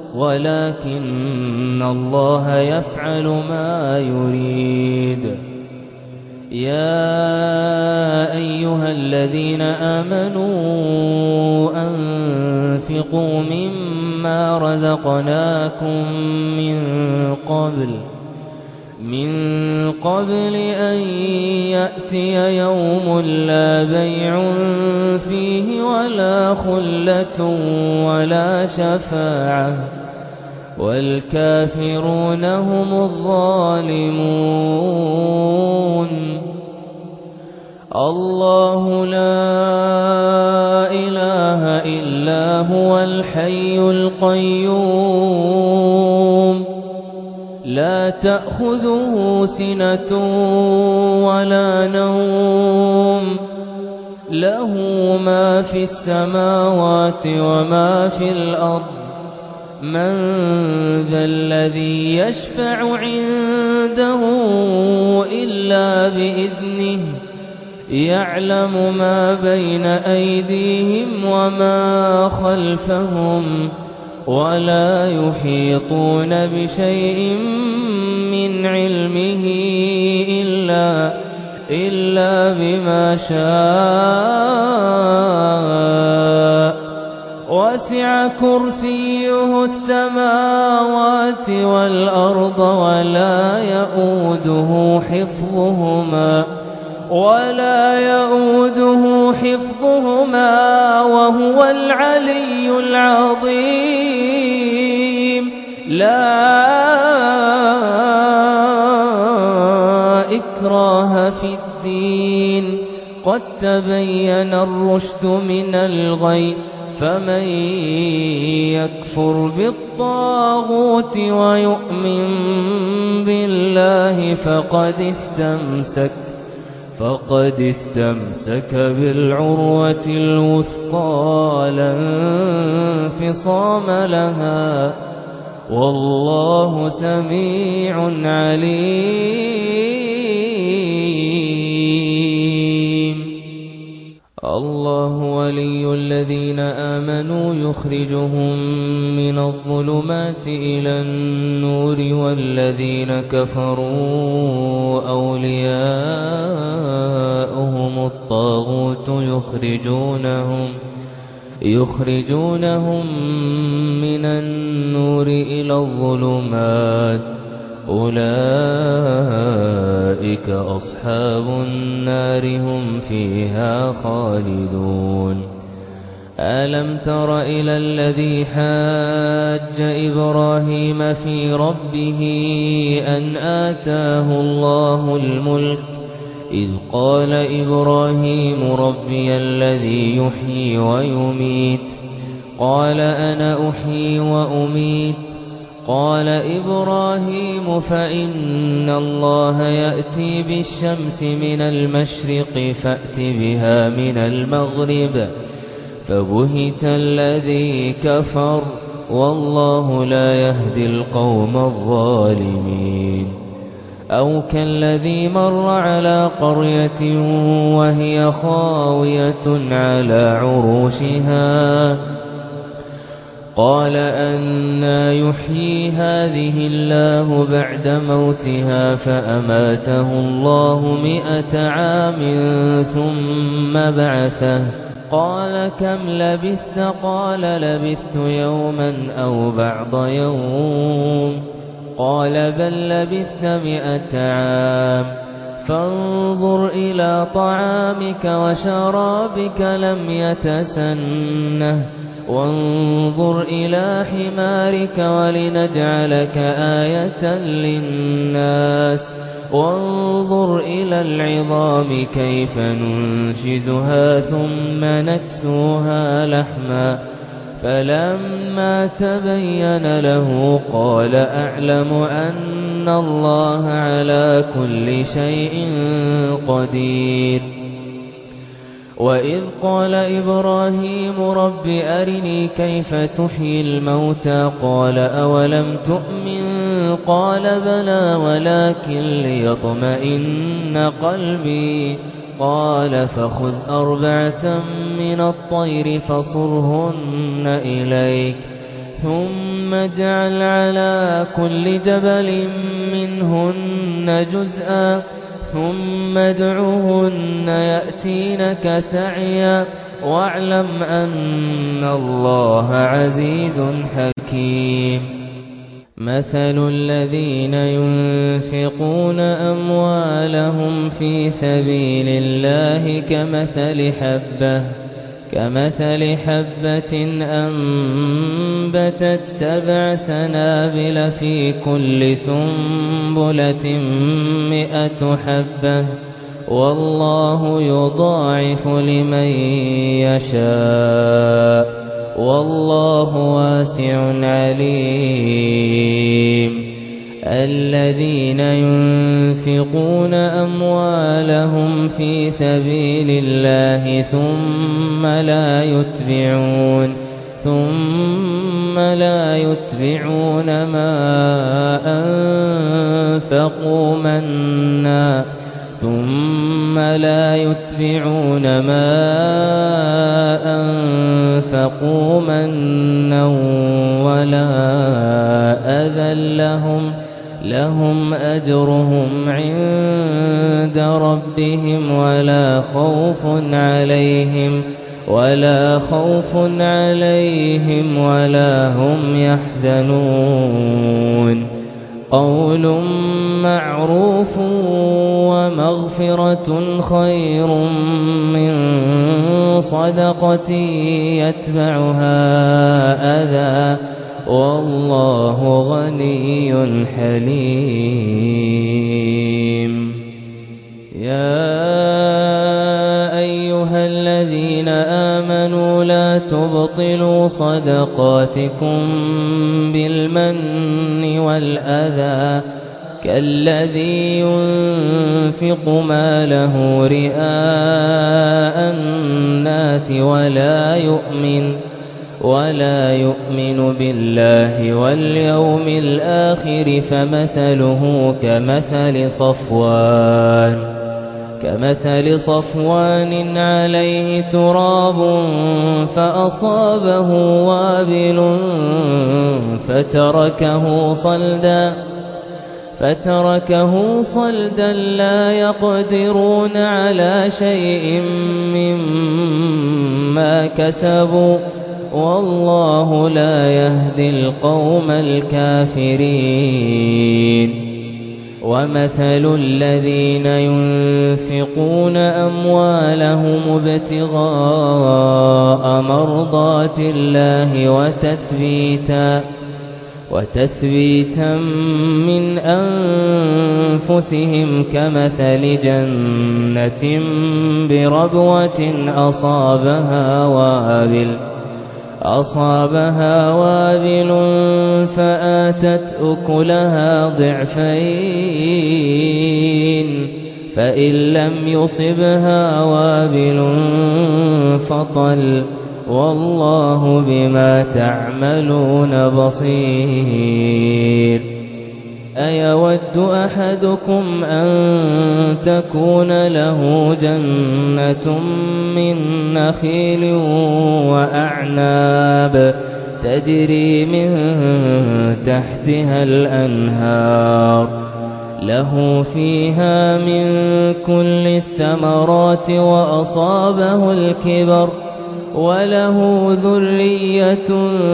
ولكن الله يفعل ما يريد يا أيها الذين آمنوا أنفقوا مما رزقناكم من قبل من قبل أن يأتي يوم لا بيع فيه ولا خلة ولا شفاعة والكافرون هم الظالمون الله لا إله إلا هو الحي القيوم لا تأخذه سنة ولا نوم له ما في السماوات وما في الأرض من ذا الذي يشفع عنده إلا بإذنه يعلم ما بين أيديهم وما خلفهم ولا يحيطون بشيء من علمه إلا إلا بما شاء وسع كرسيه السماوات والأرض ولا يؤوده حفظهما ولا يؤوده حفظهما وهو العلي العظيم لا إكراه في الدين قد تبين الرشد من الغي فمن يكفر بالطاغوت ويؤمن بالله فقد استمسك فقد استمسك بالعروة الوثقى لا انفصام لها والله سميع عليم. الله ولي الذين آمنوا يخرجهم من الظلمات إلى النور والذين كفروا أولياؤهم الطاغوت يخرجونهم يخرجونهم من النور إلى الظلمات أولئك أصحاب النار هم فيها خالدون. ألم تر إلى الذي حاج إبراهيم في ربه أن آتاه الله الملك إذ قال إبراهيم ربي الذي يحيي ويميت قال أنا أحيي وأميت قال إبراهيم فإن الله يأتي بالشمس من المشرق فأت بها من المغرب فبهت الذي كفر والله لا يهدي القوم الظالمين. أو كالذي مر على قرية وهي خاوية على عروشها قال أنى يحيي هذه الله بعد موتها فأماته الله مئة عام ثم بعثه قال كم لبثت قال لبثت يوما أو بعض يوم قال بل لبثت مئة عام فانظر إلى طعامك وشرابك لم يتسنه وانظر إلى حمارك ولنجعلك آية للناس وانظر إلى العظام كيف ننشزها ثم نكسوها لحما فلما تبين له قال أعلم أن الله على كل شيء قدير. وإذ قال إبراهيم رب أرني كيف تحيي الموتى قال أولم تؤمن قال بلى ولكن ليطمئن قلبي قال فخذ أربعة من الطير فصرهن إليك ثم اجعل على كل جبل منهن جزءا ثم ادعوهن يأتينك سعيا واعلم أن الله عزيز حكيم. مثل الذين ينفقون أموالهم في سبيل الله كمثل حبة كمثل حبة أنبتت سبع سنابل في كل سنبلة مئة حبة والله يضاعف لمن يشاء والله واسع عليم. الذين ينفقون أموالهم في سبيل الله ثم لا يتبعون ثم ثم لا يتبعون ما أنفقوا منا ثم لا يتبعون ما أنفقوا منا ولا أذى لهم لهم أجرهم عند ربهم ولا خوف عليهم ولا خوف عليهم ولا هم يحزنون قول معروف ومغفرة خير من صدقة يتبعها أذى والله غني حليم يا أيها الذين آمنوا لا تبطلوا صدقاتكم بالمن والأذى كالذي ينفق ماله رئاء الناس ولا يؤمن ولا يؤمن بالله واليوم الآخر فمثله كمثل صفوان كمثل صفوان عليه تراب فأصابه وابل فتركه صلدا فتركه صلدا لا يقدرون على شيء مما كسبوا والله لا يهدي القوم الكافرين ومثل الذين ينفقون أموالهم ابتغاء مرضات الله وتثبيتا وتثبيتا من أنفسهم كمثل جنة بربوة أصابها وابل أصابها وابل فآتت أكلها ضعفين فإن لم يصبها وابل فطل والله بما تعملون بصير أيود أحدكم أن تكون له جنة من نخيل وأعناب تجري من تحتها الأنهار له فيها من كل الثمرات وأصابه الكبر وله ذرية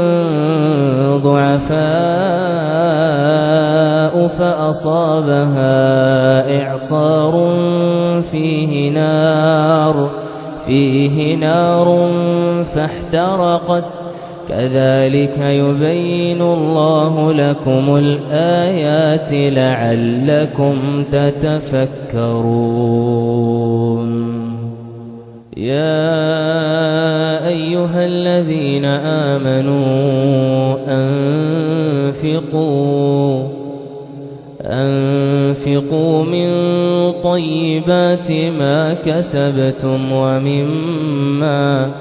ضعفاء فأصابها إعصار فيه نار فيه نار فاحترقت كذلك يبين الله لكم الآيات لعلكم تتفكرون يا أيها الذين آمنوا أنفقوا أنفقوا من طيبات ما كسبتم ومما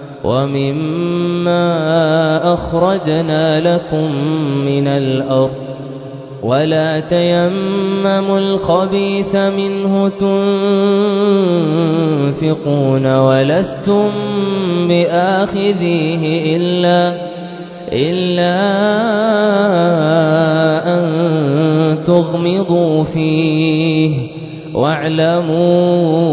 ومما أخرجنا لكم من الأرض ولا تيمموا الخبيث منه تنفقون ولستم بآخذيه إلا إلا أن تغمضوا فيه واعلموا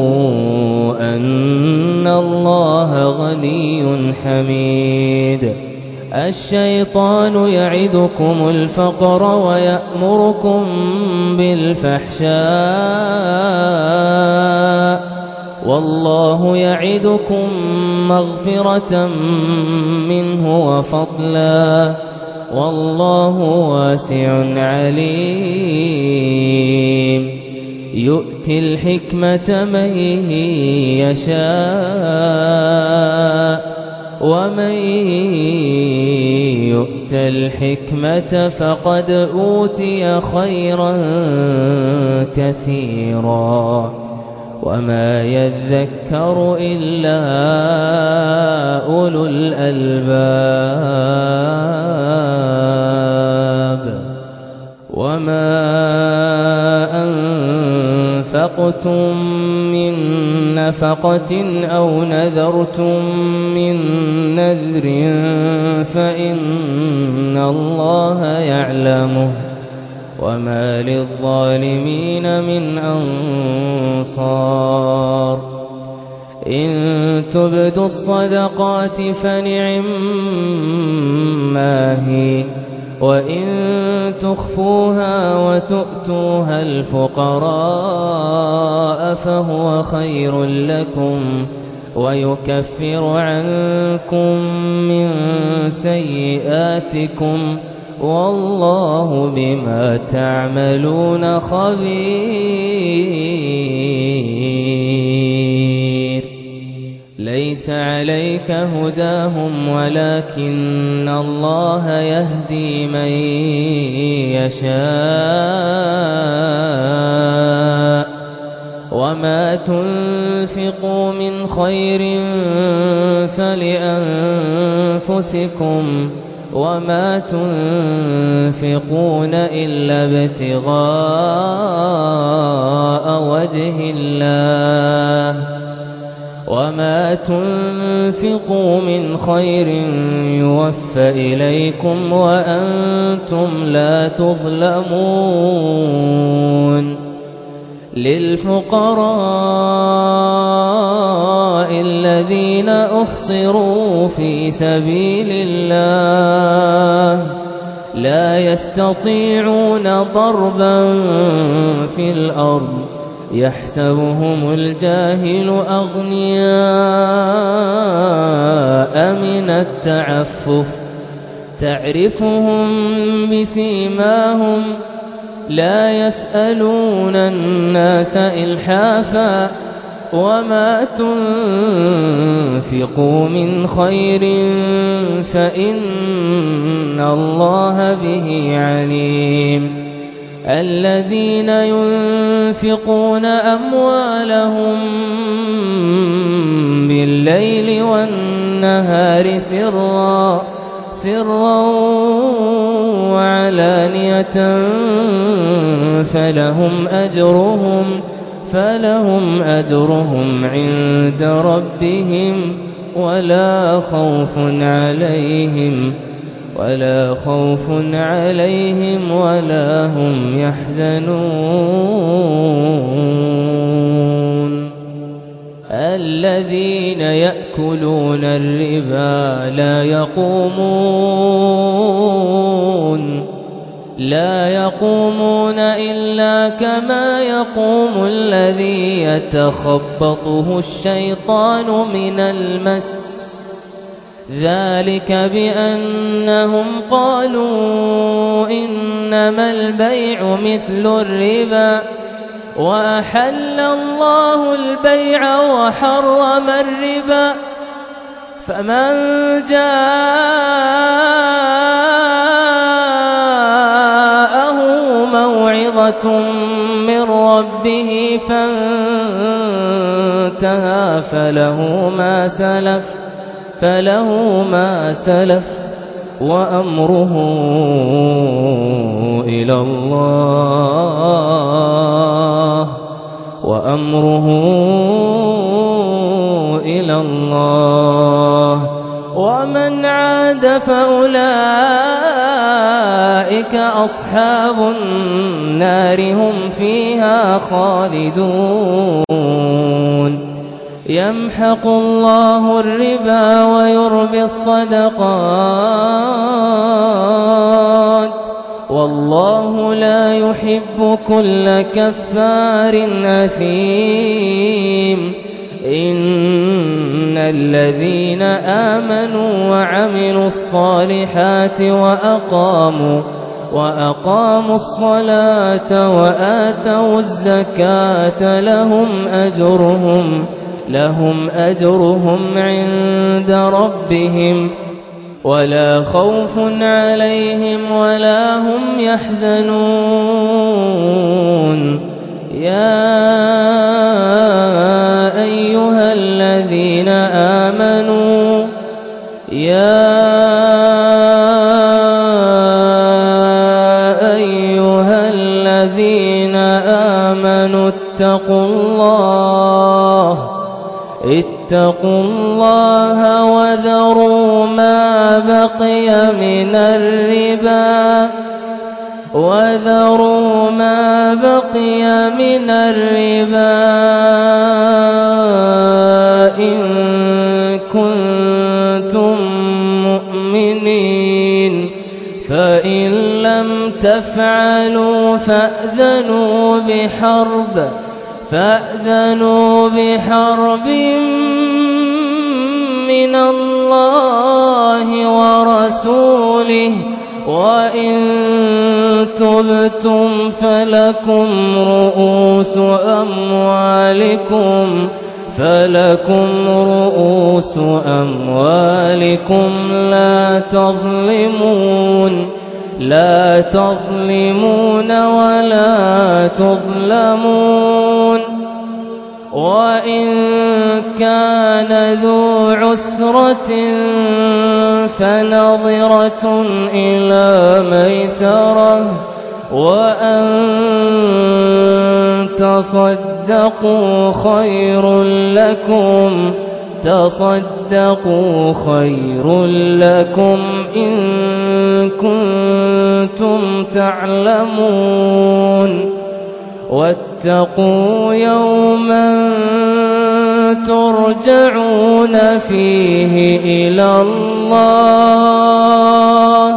أن الله غني حميد الشيطان يعدكم الفقر ويأمركم بالفحشاء والله يعدكم مغفرة منه وفضلا والله واسع عليم يؤتي الحكمة من يشاء ومن يؤت الحكمة فقد أوتي خيرا كثيرا وما يذكر إلا أولو الألباب وما أنفقتم من نفقة أو نذرتم من نذر فإن الله يعلمه وما للظالمين من أنصار إن تبدوا الصدقات فنعما هي وإن تخفوها وتؤتوها الفقراء فهو خير لكم ويكفر عنكم من سيئاتكم والله بما تعملون خبير ليس عليك هداهم ولكن الله يهدي من يشاء وما تنفقوا من خير فلأنفسكم وما تنفقون إلا ابتغاء وجه الله وما تنفقوا من خير يوفى إليكم وأنتم لا تظلمون للفقراء الذين أحصروا في سبيل الله لا يستطيعون ضربا في الأرض يحسبهم الجاهل أغنياء من التعفف تعرفهم بسيماهم لا يسألون الناس إلحافا وما تنفقوا من خير فإن الله به عليم الذين ينفقون أموالهم بالليل والنهار سرا سرا وعلانية فلهم أجرهم فلهم أجرهم عند ربهم ولا خوف عليهم ولا خوف عليهم ولا هم يحزنون الذين يأكلون الربا لا يقومون لا يقومون إلا كما يقوم الذي يتخبطه الشيطان من المس ذلك بأنهم قالوا إنما البيع مثل الربا وأحل الله البيع وحرم الربا فمن جاءه موعظة من ربه فانتهى فله ما سلف فله ما سلف وأمره إلى الله وأمره إلى الله ومن عاد فأولئك أصحاب النار هم فيها خالدون يمحق الله الربا ويربي الصدقات والله لا يحب كل كفار أثيم إن الذين آمنوا وعملوا الصالحات وأقاموا وأقاموا الصلاة وآتوا الزكاة لهم أجرهم لهم أجرهم عند ربهم ولا خوف عليهم ولا هم يحزنون يا أيها الذين آمنوا يا أيها الذين آمنوا اتقوا الله اتقوا الله وذروا ما بقي من الربا وذروا ما بقي من الربا إن كنتم مؤمنين فإن لم تفعلوا فأذنوا بحرب فأذنوا بحرب من الله ورسوله وإن تبتم فلكم رؤوس أموالكم فلكم رؤوس أموالكم لا تظلمون لا تظلمون ولا تظلمون وإن كان ذو عسرة فنظرة إلى ميسرة وأن تصدقوا خير لكم تصدقوا خير لكم إن كنتم تعلمون واتقوا يوما ترجعون فيه إلى الله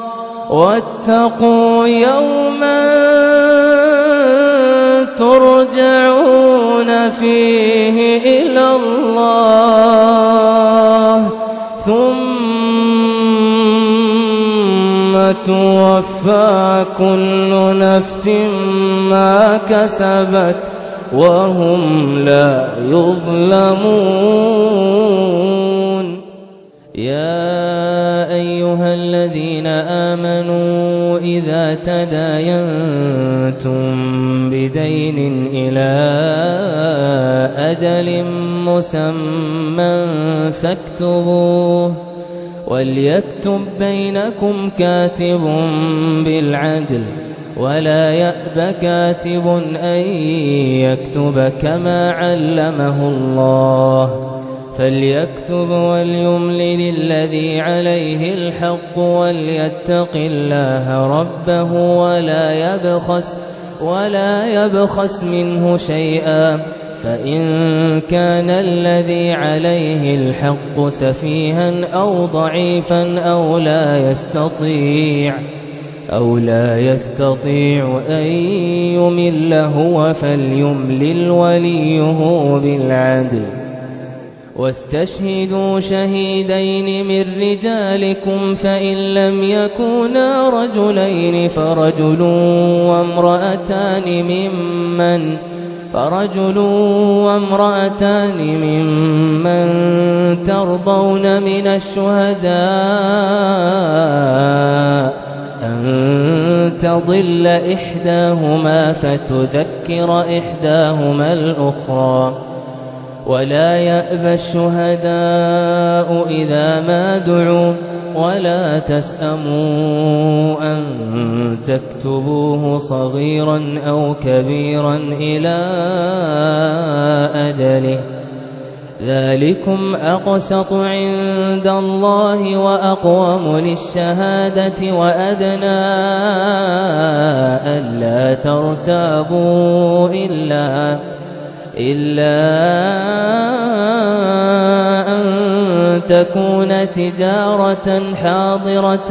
واتقوا يوما ترجعون فيه إلى الله ثم توفى كل نفس ما كسبت وهم لا يظلمون يا أيها الذين آمنوا إذا تداينتم بدين إلى أجل مسمى فاكتبوه وليكتب بينكم كاتب بالعدل ولا يأب كاتب أن يكتب كما علمه الله فليكتب وليملل الذي عليه الحق وليتق الله ربه ولا يبخس ولا يبخس منه شيئا فإن كان الذي عليه الحق سفيها أو ضعيفا أو لا يستطيع أو لا يستطيع أن يمل هو فليملل وليه بالعدل واستشهدوا شهيدين من رجالكم فإن لم يكونا رجلين فرجل وامرأتان ممن فرجل وامرأتان ممن ترضون من الشهداء أن تضل إحداهما فتذكر إحداهما الأخرى ولا يأبى الشهداء إذا ما دعوا ولا تسأموا أن تكتبوه صغيرا أو كبيرا إلى أجله ذلكم أقسط عند الله وأقوم للشهادة وأدنى ألا ترتابوا إلا إلا أن تكون تجارة حاضرة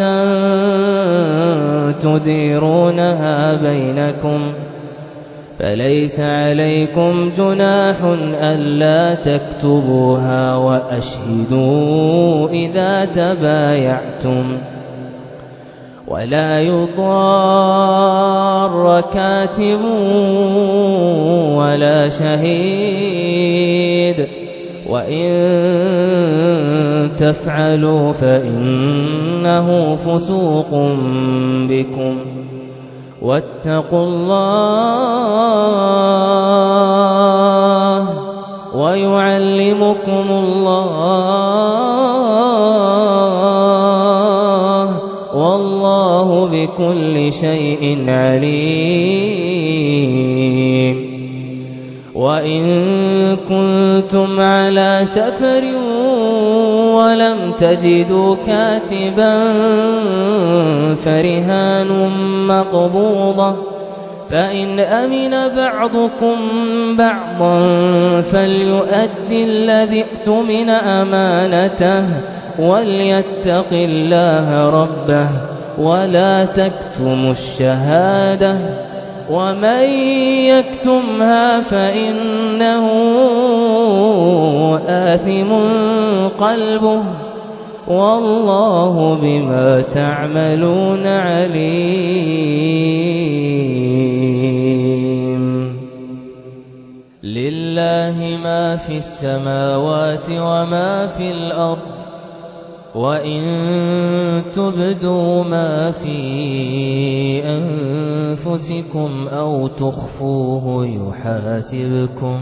تديرونها بينكم فليس عليكم جناح ألا تكتبوها وأشهدوا إذا تبايعتم ولا يضار كاتب ولا شهيد وإن تفعلوا فإنه فسوق بكم واتقوا الله ويعلمكم الله والله بكل شيء عليم. وإن كنتم على سفر ولم تجدوا كاتبا فرهان مقبوضة، فإن أمن بعضكم بعضا فليؤدي الذي اؤتمن أمانته وليتق الله ربه ولا تكتموا الشهادة، ومن يكتمها فإنه آثم قلبه والله بما تعملون عليم. لله ما في السماوات وما في الأرض، وإن تبدوا ما في أنفسكم أو تخفوه يحاسبكم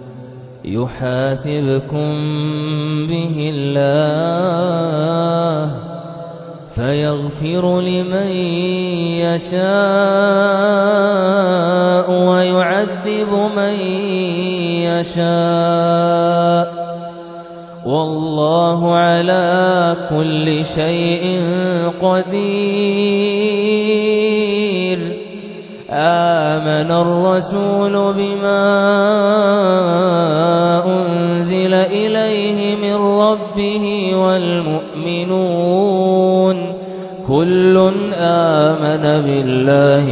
يحاسبكم به الله فيغفر لمن يشاء ويعذب من يشاء، والله على كل شيء قدير. آمن الرسول بما أنزل إليه من ربه والمؤمنون كل آمن بالله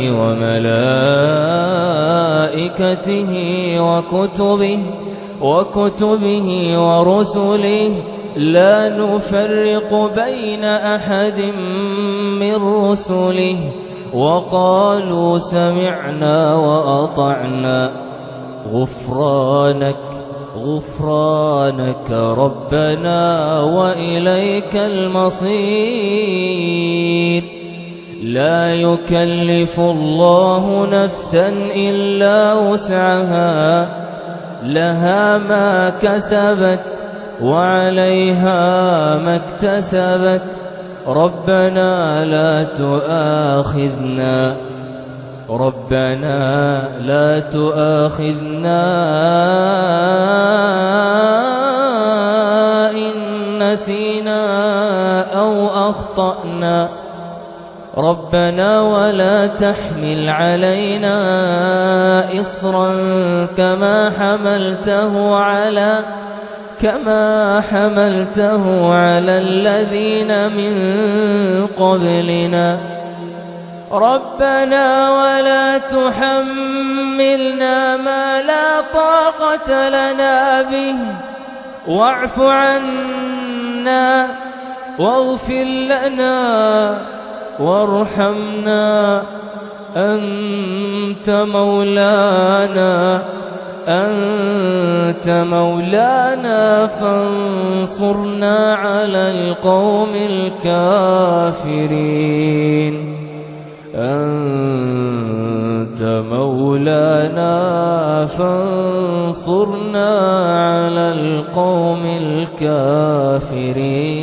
وملائكته وكتبه وكتبه ورسله لا نفرق بين أحد من رسله وقالوا سمعنا وأطعنا غفرانك غفرانك ربنا وإليك المصير. لا يكلف الله نفسا إلا وسعها، لها ما كسبت وعليها ما اكتسبت، ربنا لا تؤاخذنا ربنا لا تؤاخذنا إن نسينا أو أخطأنا، ربنا ولا تحمل علينا إصرا كما حملته على كما حملته على الذين من قبلنا، ربنا ولا تحملنا ما لا طاقة لنا به واعف عنا واغفر لنا وارحمنا أنت مولانا أنت مولانا فانصرنا على القوم الكافرين أنت مولانا فانصرنا على القوم الكافرين.